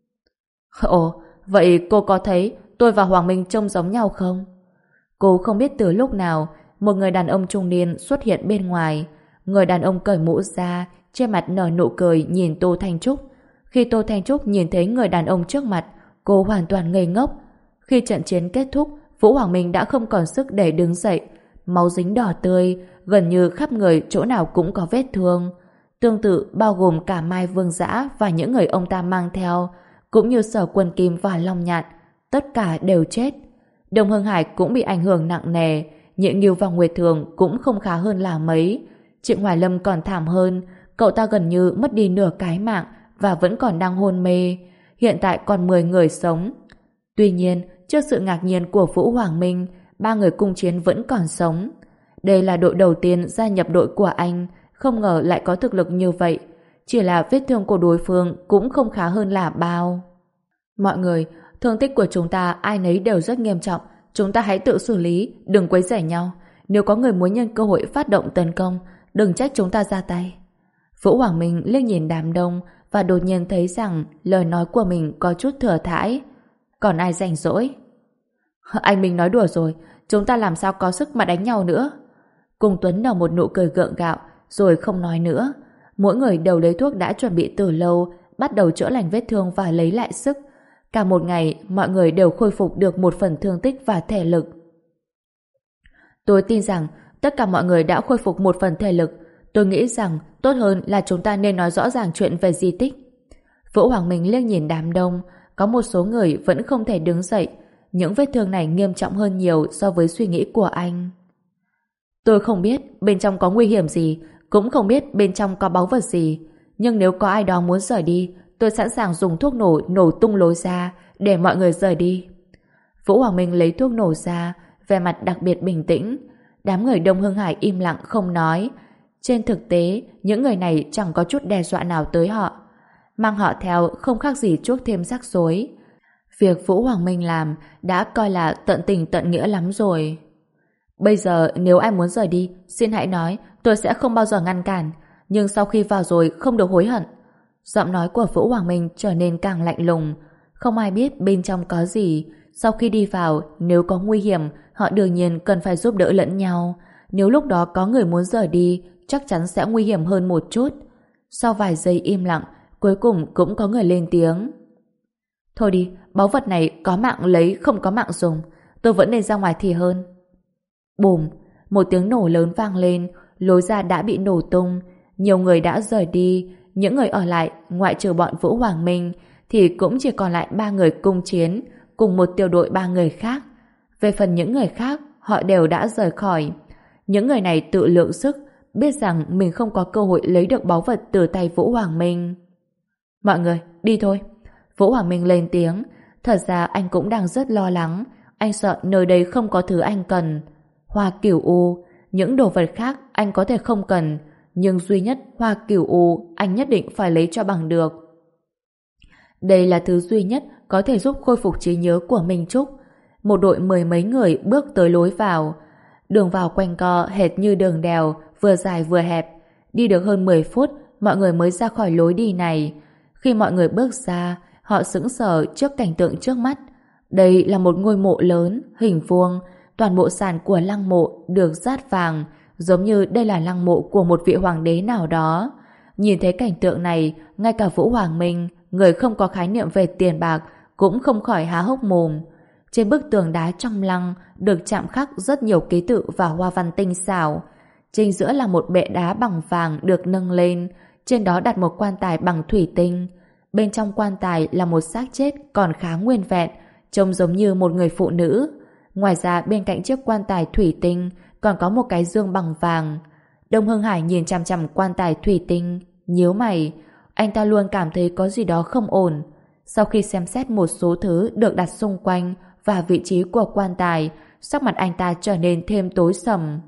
Ồ, vậy cô có thấy tôi và Hoàng Minh trông giống nhau không? Cô không biết từ lúc nào một người đàn ông trung niên xuất hiện bên ngoài. Người đàn ông cởi mũ ra, trên mặt nở nụ cười nhìn Tô Thanh Trúc. Khi Tô Thanh Trúc nhìn thấy người đàn ông trước mặt, cô hoàn toàn ngây ngốc. Khi trận chiến kết thúc, Vũ Hoàng Minh đã không còn sức để đứng dậy. Máu dính đỏ tươi, gần như khắp người chỗ nào cũng có vết thương. Tương tự bao gồm cả Mai Vương Dã và những người ông ta mang theo, cũng như Sở Quân Kim và Long Nhạn, tất cả đều chết. Đồng Hưng Hải cũng bị ảnh hưởng nặng nề, Nhện Nghiêu và Nguyệt Thường cũng không khá hơn là mấy. Trịnh Hoài Lâm còn thảm hơn, cậu ta gần như mất đi nửa cái mạng và vẫn còn đang hôn mê. Hiện tại còn mười người sống. Tuy nhiên, trước sự ngạc nhiên của Vũ Hoàng Minh, ba người cung chiến vẫn còn sống. Đây là đội đầu tiên gia nhập đội của anh, không ngờ lại có thực lực như vậy. Chỉ là vết thương của đối phương cũng không khá hơn là bao. Mọi người, thương tích của chúng ta ai nấy đều rất nghiêm trọng. Chúng ta hãy tự xử lý, đừng quấy rầy nhau. Nếu có người muốn nhân cơ hội phát động tấn công, đừng trách chúng ta ra tay. Vũ Hoàng Minh liếc nhìn đám đông và đột nhiên thấy rằng lời nói của mình có chút thừa thãi. Còn ai rảnh rỗi? Anh Minh nói đùa rồi, chúng ta làm sao có sức mà đánh nhau nữa. Cung Tuấn nở một nụ cười gượng gạo rồi không nói nữa. Mỗi người đều lấy thuốc đã chuẩn bị từ lâu, bắt đầu chữa lành vết thương và lấy lại sức. Cả một ngày, mọi người đều khôi phục được một phần thương tích và thể lực. Tôi tin rằng tất cả mọi người đã khôi phục một phần thể lực. Tôi nghĩ rằng tốt hơn là chúng ta nên nói rõ ràng chuyện về di tích. Vũ Hoàng Minh liếc nhìn đám đông, có một số người vẫn không thể đứng dậy. Những vết thương này nghiêm trọng hơn nhiều so với suy nghĩ của anh. Tôi không biết bên trong có nguy hiểm gì, cũng không biết bên trong có báu vật gì. Nhưng nếu có ai đó muốn rời đi, tôi sẵn sàng dùng thuốc nổ nổ tung lối ra để mọi người rời đi. Vũ Hoàng Minh lấy thuốc nổ ra, vẻ mặt đặc biệt bình tĩnh. Đám người Đông Hưng Hải im lặng không nói. Trên thực tế, những người này chẳng có chút đe dọa nào tới họ. Mang họ theo không khác gì chuốc thêm rắc rối. Việc Vũ Hoàng Minh làm đã coi là tận tình tận nghĩa lắm rồi. Bây giờ nếu anh muốn rời đi, xin hãy nói, tôi sẽ không bao giờ ngăn cản. Nhưng sau khi vào rồi không được hối hận. Giọng nói của Vũ Hoàng Minh trở nên càng lạnh lùng. Không ai biết bên trong có gì. Sau khi đi vào, nếu có nguy hiểm, họ đương nhiên cần phải giúp đỡ lẫn nhau. Nếu lúc đó có người muốn rời đi, chắc chắn sẽ nguy hiểm hơn một chút. Sau vài giây im lặng, cuối cùng cũng có người lên tiếng. Thôi đi, báu vật này có mạng lấy, không có mạng dùng. Tôi vẫn nên ra ngoài thì hơn. Bùm, một tiếng nổ lớn vang lên, lối ra đã bị nổ tung. Nhiều người đã rời đi, những người ở lại, ngoại trừ bọn Vũ Hoàng Minh, thì cũng chỉ còn lại ba người cung chiến, cùng một tiểu đội ba người khác. Về phần những người khác, họ đều đã rời khỏi. Những người này tự lượng sức, biết rằng mình không có cơ hội lấy được báu vật từ tay Vũ Hoàng Minh. Mọi người, đi thôi. Vũ Hoàng Minh lên tiếng. Thật ra anh cũng đang rất lo lắng. Anh sợ nơi đây không có thứ anh cần. Hoa cửu u, những đồ vật khác anh có thể không cần, nhưng duy nhất hoa cửu u anh nhất định phải lấy cho bằng được. Đây là thứ duy nhất có thể giúp khôi phục trí nhớ của Minh Trúc. Một đội mười mấy người bước tới lối vào. Đường vào quanh co hệt như đường đèo, vừa dài vừa hẹp. Đi được hơn mười phút, mọi người mới ra khỏi lối đi này. Khi mọi người bước ra, họ sững sờ trước cảnh tượng trước mắt. Đây là một ngôi mộ lớn, hình vuông. Toàn bộ sàn của lăng mộ được dát vàng, giống như đây là lăng mộ của một vị hoàng đế nào đó. Nhìn thấy cảnh tượng này, ngay cả Vũ Hoàng Minh, người không có khái niệm về tiền bạc, cũng không khỏi há hốc mồm. Trên bức tường đá trong lăng được chạm khắc rất nhiều ký tự và hoa văn tinh xảo. Chính giữa là một bệ đá bằng vàng được nâng lên, trên đó đặt một quan tài bằng thủy tinh. Bên trong quan tài là một xác chết còn khá nguyên vẹn, trông giống như một người phụ nữ. Ngoài ra bên cạnh chiếc quan tài thủy tinh còn có một cái dương bằng vàng. Đông Hưng Hải nhìn chằm chằm quan tài thủy tinh, nhíu mày. Anh ta luôn cảm thấy có gì đó không ổn. Sau khi xem xét một số thứ được đặt xung quanh và vị trí của quan tài, sắc mặt anh ta trở nên thêm tối sầm.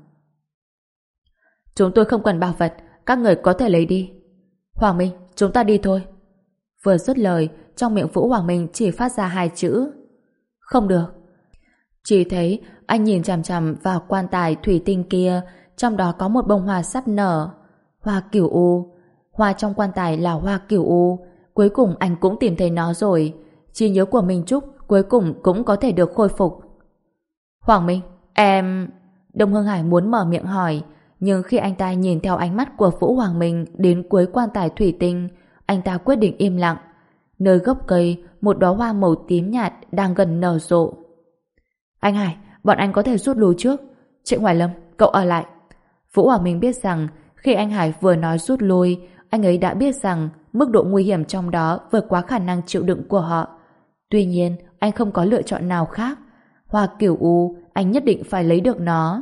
Chúng tôi không cần bảo vật, các người có thể lấy đi. Hoàng Minh, chúng ta đi thôi. Vừa dứt lời, trong miệng Vũ Hoàng Minh chỉ phát ra hai chữ. Không được. Chỉ thấy anh nhìn chằm chằm vào quan tài thủy tinh kia, trong đó có một bông hoa sắp nở. Hoa cửu u. Hoa trong quan tài là hoa cửu u. Cuối cùng anh cũng tìm thấy nó rồi. Trí nhớ của Minh Trúc cuối cùng cũng có thể được khôi phục. Hoàng Minh, em... Đông Hưng Hải muốn mở miệng hỏi, nhưng khi anh ta nhìn theo ánh mắt của Vũ Hoàng Minh đến cuối quan tài thủy tinh, anh ta quyết định im lặng. Nơi gốc cây, một đóa hoa màu tím nhạt đang gần nở rộ. Anh Hải, bọn anh có thể rút lui trước. Trịnh Hoài Lâm, cậu ở lại. Vũ Hoàng Minh biết rằng khi anh Hải vừa nói rút lui, anh ấy đã biết rằng mức độ nguy hiểm trong đó vượt quá khả năng chịu đựng của họ. Tuy nhiên, anh không có lựa chọn nào khác. Hoa cửu u, anh nhất định phải lấy được nó.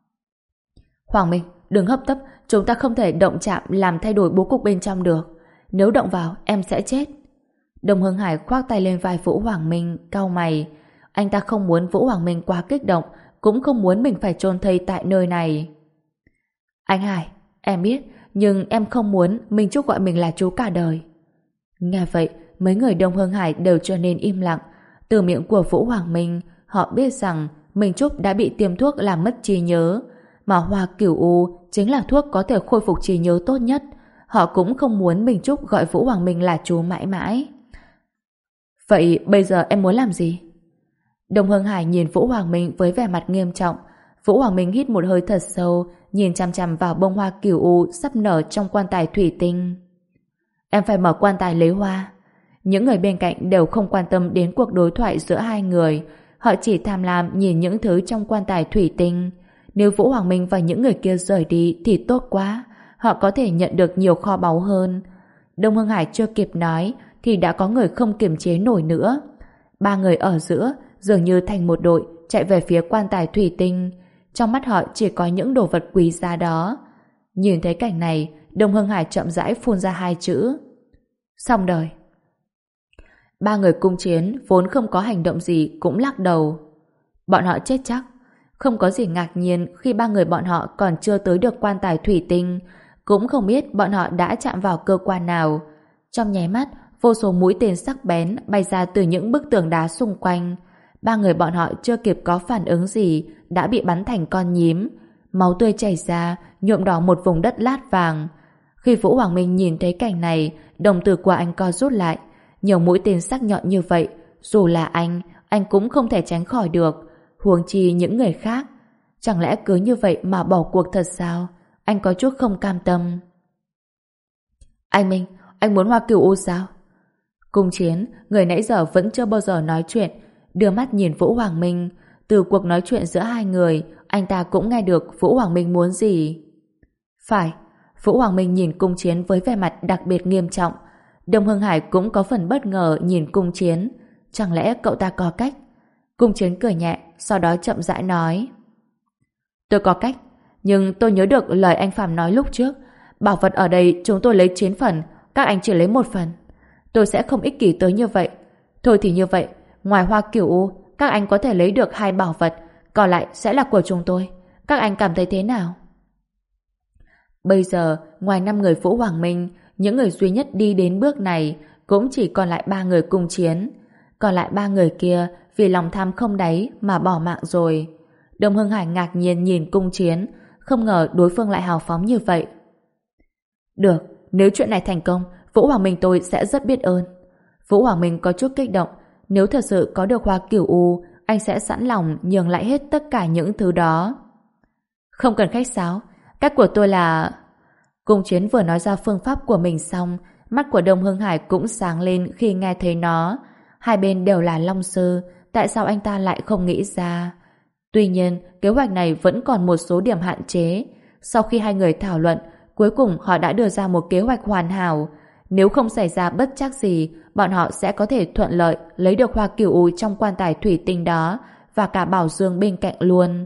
Hoàng Minh, đừng hấp tấp, chúng ta không thể động chạm làm thay đổi bố cục bên trong được. Nếu động vào, em sẽ chết. Đồng Hưng Hải khoác tay lên vai Vũ Hoàng Minh, cau mày. Anh ta không muốn Vũ Hoàng Minh quá kích động, cũng không muốn mình phải chôn thây tại nơi này. Anh Hải, em biết, nhưng em không muốn Minh Trúc gọi mình là chú cả đời. Nghe vậy, mấy người Đông Hưng Hải đều trở nên im lặng. Từ miệng của Vũ Hoàng Minh, họ biết rằng Minh Trúc đã bị tiêm thuốc làm mất trí nhớ, mà hoa cửu u chính là thuốc có thể khôi phục trí nhớ tốt nhất. Họ cũng không muốn Minh Trúc gọi Vũ Hoàng Minh là chú mãi mãi. Vậy bây giờ em muốn làm gì? Đông Hưng Hải nhìn Vũ Hoàng Minh với vẻ mặt nghiêm trọng. Vũ Hoàng Minh hít một hơi thật sâu, nhìn chằm chằm vào bông hoa cửu u sắp nở trong quan tài thủy tinh. Em phải mở quan tài lấy hoa. Những người bên cạnh đều không quan tâm đến cuộc đối thoại giữa hai người. Họ chỉ tham lam nhìn những thứ trong quan tài thủy tinh. Nếu Vũ Hoàng Minh và những người kia rời đi thì tốt quá. Họ có thể nhận được nhiều kho báu hơn. Đông Hưng Hải chưa kịp nói thì đã có người không kiềm chế nổi nữa. Ba người ở giữa dường như thành một đội chạy về phía quan tài thủy tinh. Trong mắt họ chỉ có những đồ vật quý giá đó. Nhìn thấy cảnh này, Đông Hưng Hải chậm rãi phun ra hai chữ. Xong đời. Ba người cung chiến vốn không có hành động gì cũng lắc đầu. Bọn họ chết chắc. Không có gì ngạc nhiên khi ba người bọn họ còn chưa tới được quan tài thủy tinh. cũng không biết bọn họ đã chạm vào cơ quan nào. Trong nháy mắt, vô số mũi tên sắc bén bay ra từ những bức tường đá xung quanh. Ba người bọn họ chưa kịp có phản ứng gì đã bị bắn thành con nhím. Máu tươi chảy ra, nhuộm đỏ một vùng đất lát vàng. Khi Vũ Hoàng Minh nhìn thấy cảnh này, đồng tử của anh co rút lại. Nhiều mũi tên sắc nhọn như vậy, dù là anh, anh cũng không thể tránh khỏi được. Huống chi những người khác. Chẳng lẽ cứ như vậy mà bỏ cuộc thật sao? Anh có chút không cam tâm. Anh Minh, anh muốn Hoa Cửu U sao? Cung Chiến, người nãy giờ vẫn chưa bao giờ nói chuyện, đưa mắt nhìn Vũ Hoàng Minh. Từ cuộc nói chuyện giữa hai người, anh ta cũng nghe được Vũ Hoàng Minh muốn gì. Phải, Vũ Hoàng Minh nhìn Cung Chiến với vẻ mặt đặc biệt nghiêm trọng. Đông Hưng Hải cũng có phần bất ngờ nhìn Cung Chiến. Chẳng lẽ cậu ta có cách? Cung Chiến cười nhẹ, sau đó chậm rãi nói. Tôi có cách, nhưng tôi nhớ được lời anh Phạm nói lúc trước. Bảo vật ở đây chúng tôi lấy chín phần, các anh chỉ lấy một phần. Tôi sẽ không ích kỷ tới như vậy. Thôi thì như vậy, ngoài Hoa Cửu U, các anh có thể lấy được hai bảo vật, còn lại sẽ là của chúng tôi. Các anh cảm thấy thế nào? Bây giờ, ngoài năm người Vũ Hoàng Minh, những người duy nhất đi đến bước này cũng chỉ còn lại ba người Cung Chiến. Còn lại ba người kia vì lòng tham không đáy mà bỏ mạng rồi. Đông Hưng Hải ngạc nhiên nhìn Cung Chiến, không ngờ đối phương lại hào phóng như vậy. Được, nếu chuyện này thành công, Vũ Hoàng Minh tôi sẽ rất biết ơn. Vũ Hoàng Minh có chút kích động, nếu thật sự có được Hoa Cửu U, anh sẽ sẵn lòng nhường lại hết tất cả những thứ đó. Không cần khách sáo, cách của tôi là... Cung Chiến vừa nói ra phương pháp của mình xong, mắt của Đông Hưng Hải cũng sáng lên khi nghe thấy nó. Hai bên đều là Long Sư, tại sao anh ta lại không nghĩ ra? Tuy nhiên, kế hoạch này vẫn còn một số điểm hạn chế. Sau khi hai người thảo luận, cuối cùng họ đã đưa ra một kế hoạch hoàn hảo. Nếu không xảy ra bất trắc gì, bọn họ sẽ có thể thuận lợi lấy được Hoa Cửu U trong quan tài thủy tinh đó và cả bảo dương bên cạnh luôn.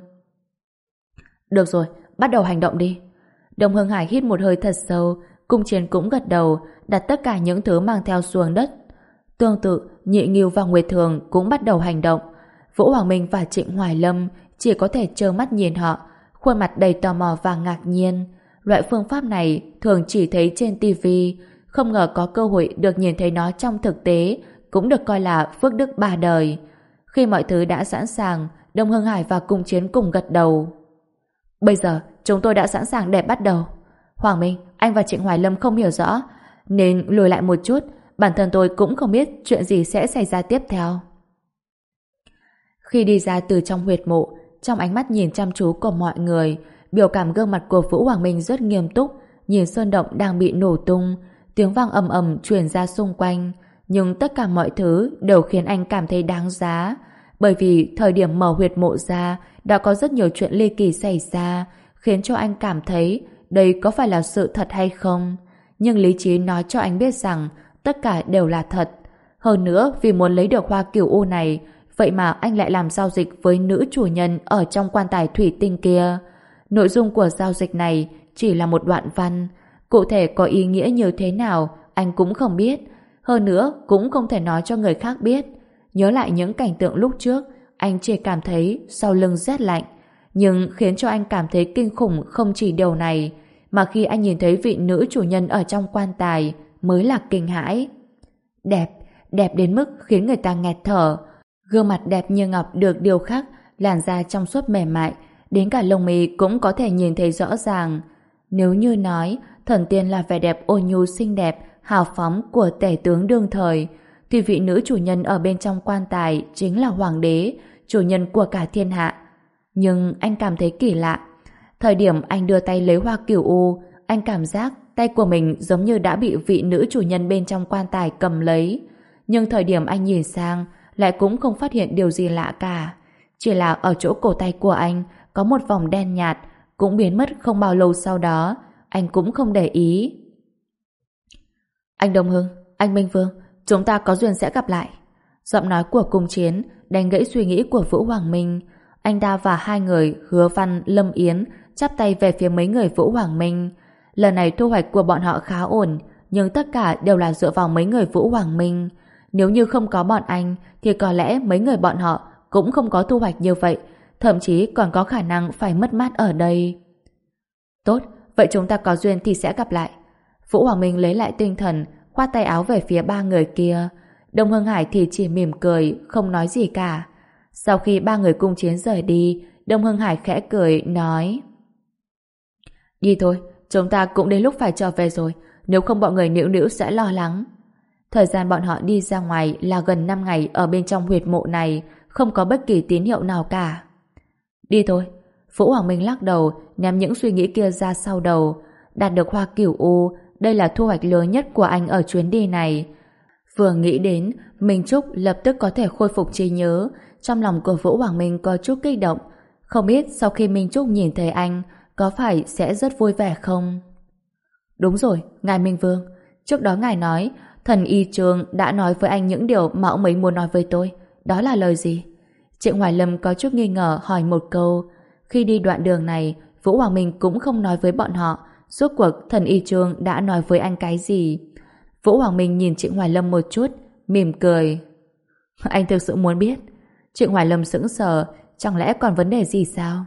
Được rồi, bắt đầu hành động đi. Đông Hưng Hải hít một hơi thật sâu, Cung Chiến cũng gật đầu, đặt tất cả những thứ mang theo xuống đất. Tương tự, Nhị Ngưu và Nguyệt Thường cũng bắt đầu hành động. Vũ Hoàng Minh và Trịnh Hoài Lâm chỉ có thể trơ mắt nhìn họ, khuôn mặt đầy tò mò và ngạc nhiên. Loại phương pháp này thường chỉ thấy trên tivi, không ngờ có cơ hội được nhìn thấy nó trong thực tế, cũng được coi là phước đức ba đời. Khi mọi thứ đã sẵn sàng, Đông Hưng Hải và Cung Chiến cùng gật đầu. Bây giờ, chúng tôi đã sẵn sàng để bắt đầu. Hoàng Minh, anh và Trịnh Hoài Lâm không hiểu rõ, nên lùi lại một chút, bản thân tôi cũng không biết chuyện gì sẽ xảy ra tiếp theo. Khi đi ra từ trong huyệt mộ, trong ánh mắt nhìn chăm chú của mọi người, biểu cảm gương mặt của Vũ Hoàng Minh rất nghiêm túc, nhìn sơn động đang bị nổ tung, tiếng vang ầm ầm truyền ra xung quanh, nhưng tất cả mọi thứ đều khiến anh cảm thấy đáng giá, bởi vì thời điểm mở huyệt mộ ra đã có rất nhiều chuyện ly kỳ xảy ra, khiến cho anh cảm thấy đây có phải là sự thật hay không. Nhưng lý trí nói cho anh biết rằng tất cả đều là thật. Hơn nữa, vì muốn lấy được Hoa Cửu U này, vậy mà anh lại làm giao dịch với nữ chủ nhân ở trong quan tài thủy tinh kia. Nội dung của giao dịch này chỉ là một đoạn văn, cụ thể có ý nghĩa như thế nào anh cũng không biết, hơn nữa cũng không thể nói cho người khác biết. Nhớ lại những cảnh tượng lúc trước, anh chỉ cảm thấy sau lưng rét lạnh, nhưng khiến cho anh cảm thấy kinh khủng không chỉ điều này, mà khi anh nhìn thấy vị nữ chủ nhân ở trong quan tài mới là kinh hãi. Đẹp, đẹp đến mức khiến người ta nghẹt thở. Gương mặt đẹp như ngọc được điêu khắc, làn da trong suốt mềm mại, đến cả lông mi cũng có thể nhìn thấy rõ ràng. Nếu như nói thần tiên là vẻ đẹp ôn nhu xinh đẹp, hào phóng của tể tướng đương thời, thì vị nữ chủ nhân ở bên trong quan tài chính là hoàng đế, chủ nhân của cả thiên hạ. Nhưng anh cảm thấy kỳ lạ. Thời điểm anh đưa tay lấy Hoa Cửu U, anh cảm giác tay của mình giống như đã bị vị nữ chủ nhân bên trong quan tài cầm lấy. Nhưng thời điểm anh nhìn sang, lại cũng không phát hiện điều gì lạ cả. Chỉ là ở chỗ cổ tay của anh có một vòng đen nhạt, cũng biến mất không bao lâu sau đó, anh cũng không để ý. Anh Đông Hưng, anh Minh Vương, chúng ta có duyên sẽ gặp lại. Giọng nói của Cung Chiến đánh gãy suy nghĩ của Vũ Hoàng Minh. Anh ta và hai người Hứa Văn, Lâm Yến chắp tay về phía mấy người Vũ Hoàng Minh. Lần này thu hoạch của bọn họ khá ổn, nhưng tất cả đều là dựa vào mấy người Vũ Hoàng Minh. Nếu như không có bọn anh thì có lẽ mấy người bọn họ cũng không có thu hoạch như vậy, thậm chí còn có khả năng phải mất mát ở đây. Tốt, vậy chúng ta có duyên thì sẽ gặp lại. Vũ Hoàng Minh lấy lại tinh thần, khoát tay áo về phía ba người kia. Đông Hưng Hải thì chỉ mỉm cười, không nói gì cả. Sau khi ba người cung chiến rời đi, Đông Hưng Hải khẽ cười, nói: đi thôi, chúng ta cũng đến lúc phải trở về rồi, nếu không bọn người Nữu Nữu sẽ lo lắng. Thời gian bọn họ đi ra ngoài là gần năm ngày ở bên trong huyệt mộ này, không có bất kỳ tín hiệu nào cả. Đi thôi. Vũ Hoàng Minh lắc đầu, ném những suy nghĩ kia ra sau đầu. Đạt được hoa cửu u, đây là thu hoạch lớn nhất của anh ở chuyến đi này. Vừa nghĩ đến, Minh Trúc lập tức có thể khôi phục trí nhớ. Trong lòng của Vũ Hoàng Minh có chút kích động. Không biết sau khi Minh Trúc nhìn thấy anh, có phải sẽ rất vui vẻ không? Đúng rồi, ngài Minh Vương. Trước đó ngài nói, thần y trường đã nói với anh những điều mà ông ấy muốn nói với tôi. Đó là lời gì? Trịnh Hoài Lâm có chút nghi ngờ hỏi một câu. Khi đi đoạn đường này, Vũ Hoàng Minh cũng không nói với bọn họ rốt cuộc thần y trường đã nói với anh cái gì. Vũ Hoàng Minh nhìn Trịnh Hoài Lâm một chút, mỉm cười. Anh thực sự muốn biết? Trịnh Hoài Lâm sững sờ, chẳng lẽ còn vấn đề gì sao?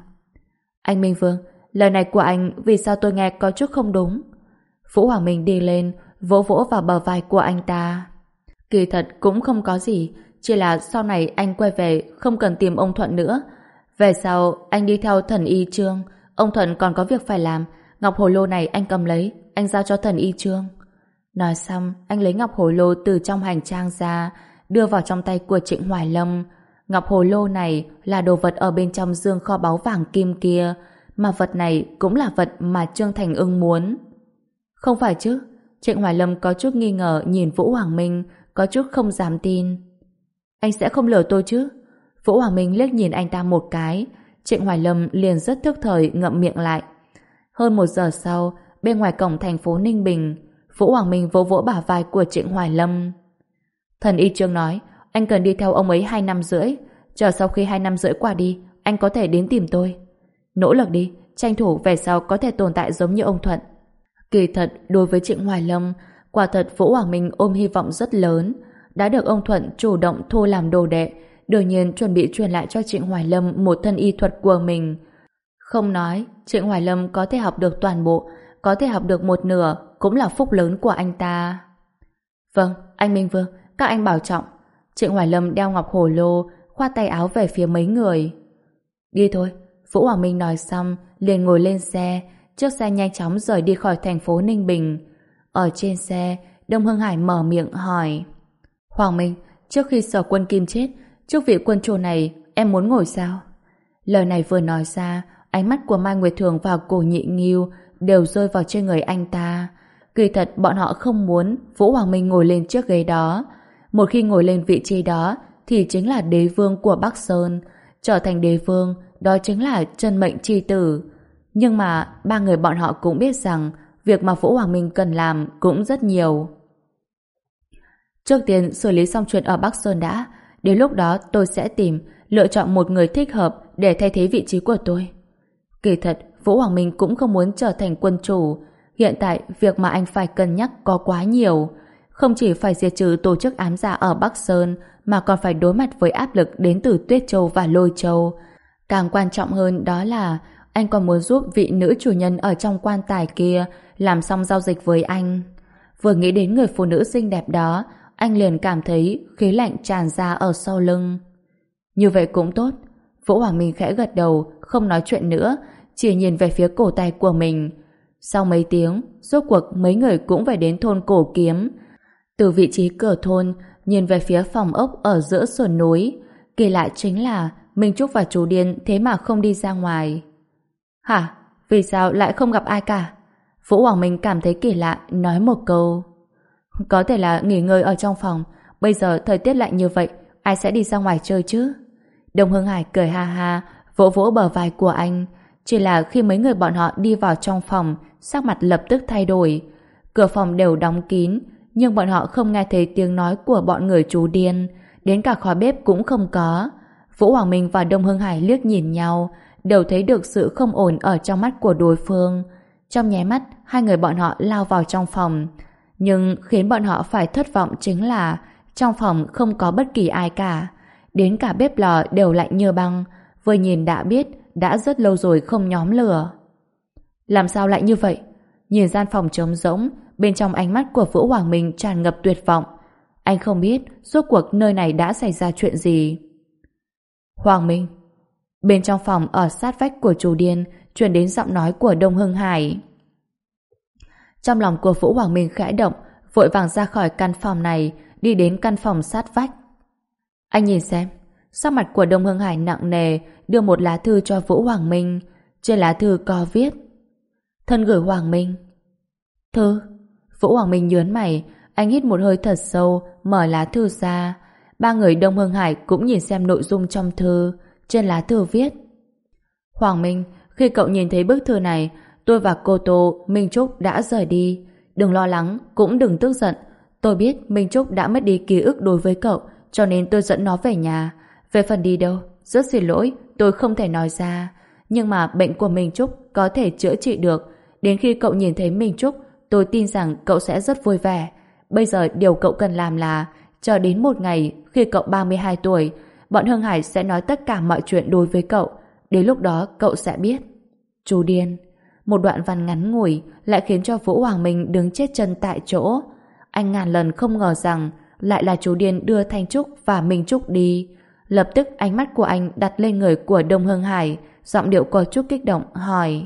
Anh Minh Vương, lời này của anh vì sao tôi nghe có chút không đúng? Vũ Hoàng Minh đi lên, vỗ vỗ vào bờ vai của anh ta. Kỳ thật cũng không có gì, chỉ là sau này anh quay về không cần tìm ông Thuận nữa. Về sau anh đi theo thần y Trương, ông Thuận còn có việc phải làm. Ngọc hồ lô này anh cầm lấy, anh giao cho thần y Trương. Nói xong, anh lấy ngọc hồ lô từ trong hành trang ra, đưa vào trong tay của Trịnh Hoài Lâm. Ngọc hồ lô này là đồ vật ở bên trong dương kho báu vàng kim kia, mà vật này cũng là vật mà Trương Thành Ưng muốn. Không phải chứ? Trịnh Hoài Lâm có chút nghi ngờ nhìn Vũ Hoàng Minh, có chút không dám tin. Anh sẽ không lừa tôi chứ? Vũ Hoàng Minh liếc nhìn anh ta một cái. Trịnh Hoài Lâm liền rất thức thời ngậm miệng lại. Hơn một giờ sau, bên ngoài cổng thành phố Ninh Bình, Vũ Hoàng Minh vỗ vỗ bả vai của Trịnh Hoài Lâm. Thần y Trương nói, anh cần đi theo ông ấy hai năm rưỡi. Chờ sau khi hai năm rưỡi qua đi, anh có thể đến tìm tôi. Nỗ lực đi, tranh thủ về sau có thể tồn tại giống như ông Thuận. Kỳ thật, đối với Trịnh Hoài Lâm, quả thật Vũ Hoàng Minh ôm hy vọng rất lớn. Đã được ông Thuận chủ động thu làm đồ đệ, đương nhiên chuẩn bị truyền lại cho Trịnh Hoài Lâm một thân y thuật của mình. Không nói, Trịnh Hoài Lâm có thể học được toàn bộ, có thể học được một nửa, cũng là phúc lớn của anh ta. Vâng, anh Minh Vương, các anh bảo trọng. Trịnh Hoài Lâm đeo ngọc hồ lô, khoát tay áo về phía mấy người. Đi thôi. Vũ Hoàng Minh nói xong, liền ngồi lên xe, chiếc xe nhanh chóng rời đi khỏi thành phố Ninh Bình. Ở trên xe, Đông Hưng Hải mở miệng hỏi. Hoàng Minh, trước khi Sở Quân Kim chết, trước vị quân chủ này, em muốn ngồi sao? Lời này vừa nói ra, ánh mắt của Mai Nguyệt Thường và Cổ Nhị Nghiêu đều rơi vào trên người anh ta. Kỳ thật bọn họ không muốn Vũ Hoàng Minh ngồi lên chiếc ghế đó. Một khi ngồi lên vị trí đó thì chính là đế vương của Bắc Sơn. Trở thành đế vương, đó chính là chân mệnh chi tử. Nhưng mà ba người bọn họ cũng biết rằng việc mà Vũ Hoàng Minh cần làm cũng rất nhiều. Trước tiên xử lý xong chuyện ở Bắc Sơn đã. Đến lúc đó tôi sẽ tìm, lựa chọn một người thích hợp để thay thế vị trí của tôi. Kỳ thật, Vũ Hoàng Minh cũng không muốn trở thành quân chủ. Hiện tại, việc mà anh phải cân nhắc có quá nhiều. Không chỉ phải diệt trừ tổ chức ám dạ ở Bắc Sơn, mà còn phải đối mặt với áp lực đến từ Tuyết Châu và Lôi Châu. Càng quan trọng hơn đó là anh còn muốn giúp vị nữ chủ nhân ở trong quan tài kia làm xong giao dịch với anh. Vừa nghĩ đến người phụ nữ xinh đẹp đó, anh liền cảm thấy khí lạnh tràn ra ở sau lưng. Như vậy cũng tốt. Vũ Hoàng Minh khẽ gật đầu, không nói chuyện nữa, chỉ nhìn về phía cổ tay của mình. Sau mấy tiếng, rốt cuộc mấy người cũng về đến thôn Cổ Kiếm. Từ vị trí cửa thôn, nhìn về phía phòng ốc ở giữa sườn núi. Kỳ lạ chính là Minh Trúc và chú Điên thế mà không đi ra ngoài. Hả? Vì sao lại không gặp ai cả? Vũ Hoàng Minh cảm thấy kỳ lạ, nói một câu. Có thể là nghỉ ngơi ở trong phòng. Bây giờ thời tiết lạnh như vậy, ai sẽ đi ra ngoài chơi chứ? Đông Hưng Hải cười ha ha, vỗ vỗ bờ vai của anh. Chỉ là khi mấy người bọn họ đi vào trong phòng, sắc mặt lập tức thay đổi. Cửa phòng đều đóng kín, nhưng bọn họ không nghe thấy tiếng nói của bọn người chú Điên, đến cả khói bếp cũng không có. Vũ Hoàng Minh và Đông Hưng Hải liếc nhìn nhau, đều thấy được sự không ổn ở trong mắt của đối phương. Trong nháy mắt, hai người bọn họ lao vào trong phòng. Nhưng khiến bọn họ phải thất vọng chính là trong phòng không có bất kỳ ai cả. Đến cả bếp lò đều lạnh như băng, vừa nhìn đã biết đã rất lâu rồi không nhóm lửa. Làm sao lại như vậy? Nhìn gian phòng trống rỗng, bên trong ánh mắt của Vũ Hoàng Minh tràn ngập tuyệt vọng. Anh không biết rốt cuộc nơi này đã xảy ra chuyện gì. Hoàng Minh. Bên trong phòng ở sát vách của chú điên truyền đến giọng nói của Đông Hưng Hải. Trong lòng của Vũ Hoàng Minh khẽ động, vội vàng ra khỏi căn phòng này, đi đến căn phòng sát vách. Anh nhìn xem. Sắc mặt của Đông Hưng Hải nặng nề, đưa một lá thư cho Vũ Hoàng Minh. Trên lá thư có viết: thân gửi Hoàng Minh. Thư. Vũ Hoàng Minh nhớn mày, anh hít một hơi thật sâu, mở lá thư ra. Ba người Đông Hưng Hải cũng nhìn xem nội dung trong thư. Trên lá thư viết: Hoàng Minh, khi cậu nhìn thấy bức thư này, tôi và cô Tô, Minh Trúc đã rời đi. Đừng lo lắng, cũng đừng tức giận. Tôi biết Minh Trúc đã mất đi ký ức đối với cậu, cho nên tôi dẫn nó về nhà. Về phần đi đâu, rất xin lỗi, tôi không thể nói ra. Nhưng mà bệnh của Minh Trúc có thể chữa trị được. Đến khi cậu nhìn thấy Minh Trúc, tôi tin rằng cậu sẽ rất vui vẻ. Bây giờ điều cậu cần làm là chờ đến một ngày khi cậu ba mươi hai tuổi, bọn Hưng Hải sẽ nói tất cả mọi chuyện đối với cậu. Đến lúc đó cậu sẽ biết. Chú điên. Một đoạn văn ngắn ngủi lại khiến cho Vũ Hoàng Minh đứng chết chân tại chỗ. Anh ngàn lần không ngờ rằng lại là chú điên đưa Thanh Trúc và Minh Trúc đi. Lập tức ánh mắt của anh đặt lên người của Đông Hưng Hải, giọng điệu có chút kích động hỏi: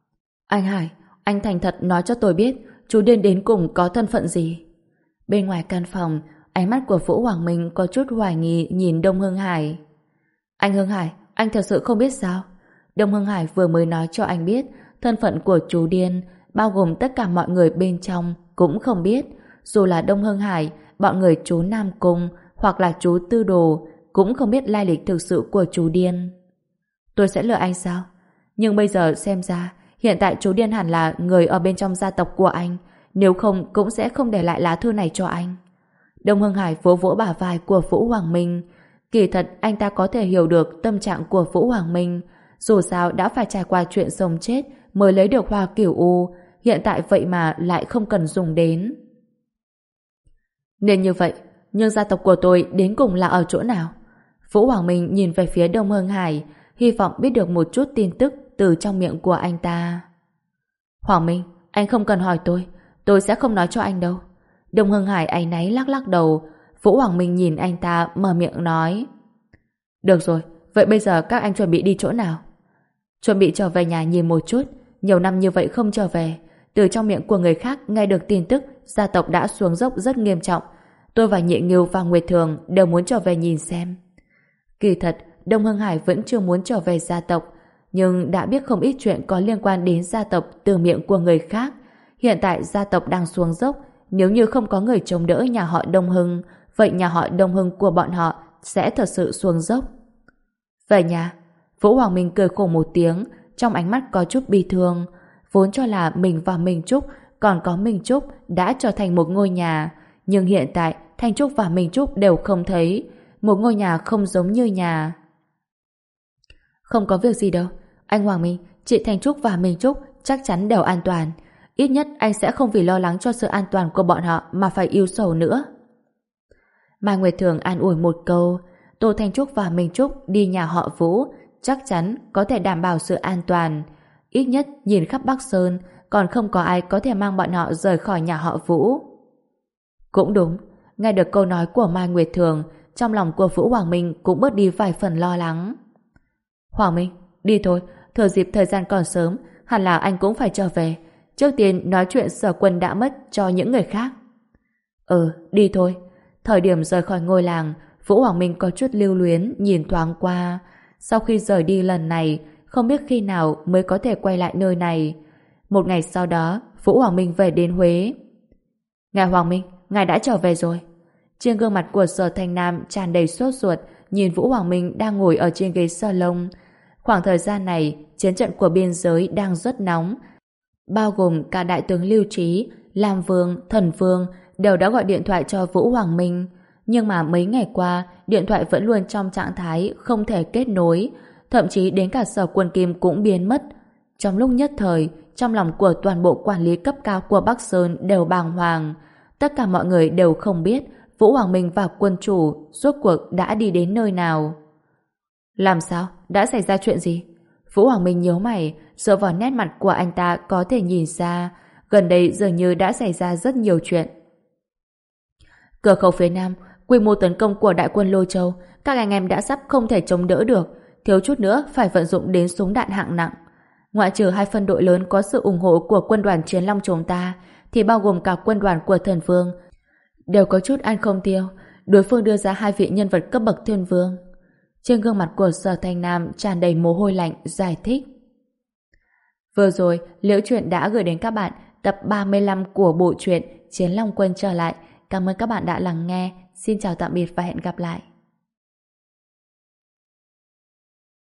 Anh Hải, anh thành thật nói cho tôi biết chú điên đến cùng có thân phận gì? Bên ngoài căn phòng, ánh mắt của Vũ Hoàng Minh có chút hoài nghi nhìn Đông Hưng Hải. Anh Hưng Hải, anh thật sự không biết sao? Đông Hưng Hải vừa mới nói cho anh biết thân phận của chú điên, bao gồm tất cả mọi người bên trong cũng không biết. Dù là Đông Hưng Hải, bọn người chú Nam Cung hoặc là chú Tư Đồ cũng không biết lai lịch thực sự của chú điên. Tôi sẽ lừa anh sao? Nhưng bây giờ xem ra hiện tại chú điên hẳn là người ở bên trong gia tộc của anh, nếu không cũng sẽ không để lại lá thư này cho anh. Đông Hưng Hải vỗ vỗ bả vai của Vũ Hoàng Minh. Kỳ thật anh ta có thể hiểu được tâm trạng của Vũ Hoàng Minh. Dù sao đã phải trải qua chuyện sống chết mới lấy được hoa cửu u, hiện tại vậy mà lại không cần dùng đến. Nên như vậy, nhưng gia tộc của tôi đến cùng là ở chỗ nào? Vũ Hoàng Minh nhìn về phía Đông Hưng Hải, hy vọng biết được một chút tin tức từ trong miệng của anh ta. Hoàng Minh, anh không cần hỏi tôi, tôi sẽ không nói cho anh đâu. Đông Hưng Hải áy náy lắc lắc đầu. Vũ Hoàng Minh nhìn anh ta mở miệng nói: Được rồi, vậy bây giờ các anh chuẩn bị đi chỗ nào? Chuẩn bị trở về nhà nhìn một chút. Nhiều năm như vậy không trở về, từ trong miệng của người khác nghe được tin tức gia tộc đã xuống dốc rất nghiêm trọng. Tôi và Nhị Ngưu và Nguyệt Thường đều muốn trở về nhìn xem. Kỳ thật, Đông Hưng Hải vẫn chưa muốn trở về gia tộc, nhưng đã biết không ít chuyện có liên quan đến gia tộc từ miệng của người khác. Hiện tại gia tộc đang xuống dốc, nếu như không có người chống đỡ nhà họ Đông Hưng, vậy nhà họ Đông Hưng của bọn họ sẽ thật sự xuống dốc. Về nhà, Vũ Hoàng Minh cười khổ một tiếng, trong ánh mắt có chút bi thương. Vốn cho là mình và Minh Trúc, còn có Minh Trúc đã trở thành một ngôi nhà, nhưng hiện tại Thanh Trúc và Minh Trúc đều không thấy. Một ngôi nhà không giống như nhà. Không có việc gì đâu. Anh Hoàng Minh, chị Thanh Trúc và Minh Trúc chắc chắn đều an toàn. Ít nhất anh sẽ không vì lo lắng cho sự an toàn của bọn họ mà phải yêu sầu nữa. Mai Nguyệt Thường an ủi một câu. Tô Thanh Trúc và Minh Trúc đi nhà họ Vũ chắc chắn có thể đảm bảo sự an toàn. Ít nhất nhìn khắp Bắc Sơn còn không có ai có thể mang bọn họ rời khỏi nhà họ Vũ. Cũng đúng. Nghe được câu nói của Mai Nguyệt Thường, trong lòng của Vũ Hoàng Minh cũng bớt đi vài phần lo lắng. Hoàng Minh, đi thôi, thừa dịp thời gian còn sớm, hẳn là anh cũng phải trở về. Trước tiên nói chuyện Sở Quân đã mất cho những người khác. Ừ, đi thôi. Thời điểm rời khỏi ngôi làng, Vũ Hoàng Minh có chút lưu luyến nhìn thoáng qua. Sau khi rời đi lần này, không biết khi nào mới có thể quay lại nơi này. Một ngày sau đó, Vũ Hoàng Minh về đến Huế. Ngài Hoàng Minh, ngài đã trở về rồi. Trên gương mặt của Sở Thanh Nam tràn đầy sốt ruột nhìn Vũ Hoàng Minh đang ngồi ở trên ghế salon. Khoảng thời gian này, chiến trận của biên giới đang rất nóng. Bao gồm cả Đại tướng Lưu Trí, Lam Vương, Thần Vương đều đã gọi điện thoại cho Vũ Hoàng Minh. Nhưng mà mấy ngày qua, điện thoại vẫn luôn trong trạng thái không thể kết nối. Thậm chí đến cả Sở Quân Kim cũng biến mất. Trong lúc nhất thời, trong lòng của toàn bộ quản lý cấp cao của Bắc Sơn đều bàng hoàng. Tất cả mọi người đều không biết Vũ Hoàng Minh và quân chủ rốt cuộc đã đi đến nơi nào. Làm sao? Đã xảy ra chuyện gì? Vũ Hoàng Minh nhíu mày, dựa vào nét mặt của anh ta có thể nhìn ra gần đây dường như đã xảy ra rất nhiều chuyện. Cửa khẩu phía Nam, quy mô tấn công của đại quân Lô Châu, các anh em đã sắp không thể chống đỡ được, thiếu chút nữa phải vận dụng đến súng đạn hạng nặng. Ngoại trừ hai phân đội lớn có sự ủng hộ của quân đoàn Chiến Long chúng ta, thì bao gồm cả quân đoàn của Thần Vương, đều có chút ăn không tiêu. Đối phương đưa ra hai vị nhân vật cấp bậc thiên vương. Trên gương mặt của Sở Thanh Nam tràn đầy mồ hôi lạnh, giải thích. Vừa rồi, Liễu Chuyện đã gửi đến các bạn tập ba mươi lăm của bộ truyện Chiến Long Quân trở lại. Cảm ơn các bạn đã lắng nghe. Xin chào tạm biệt và hẹn gặp lại.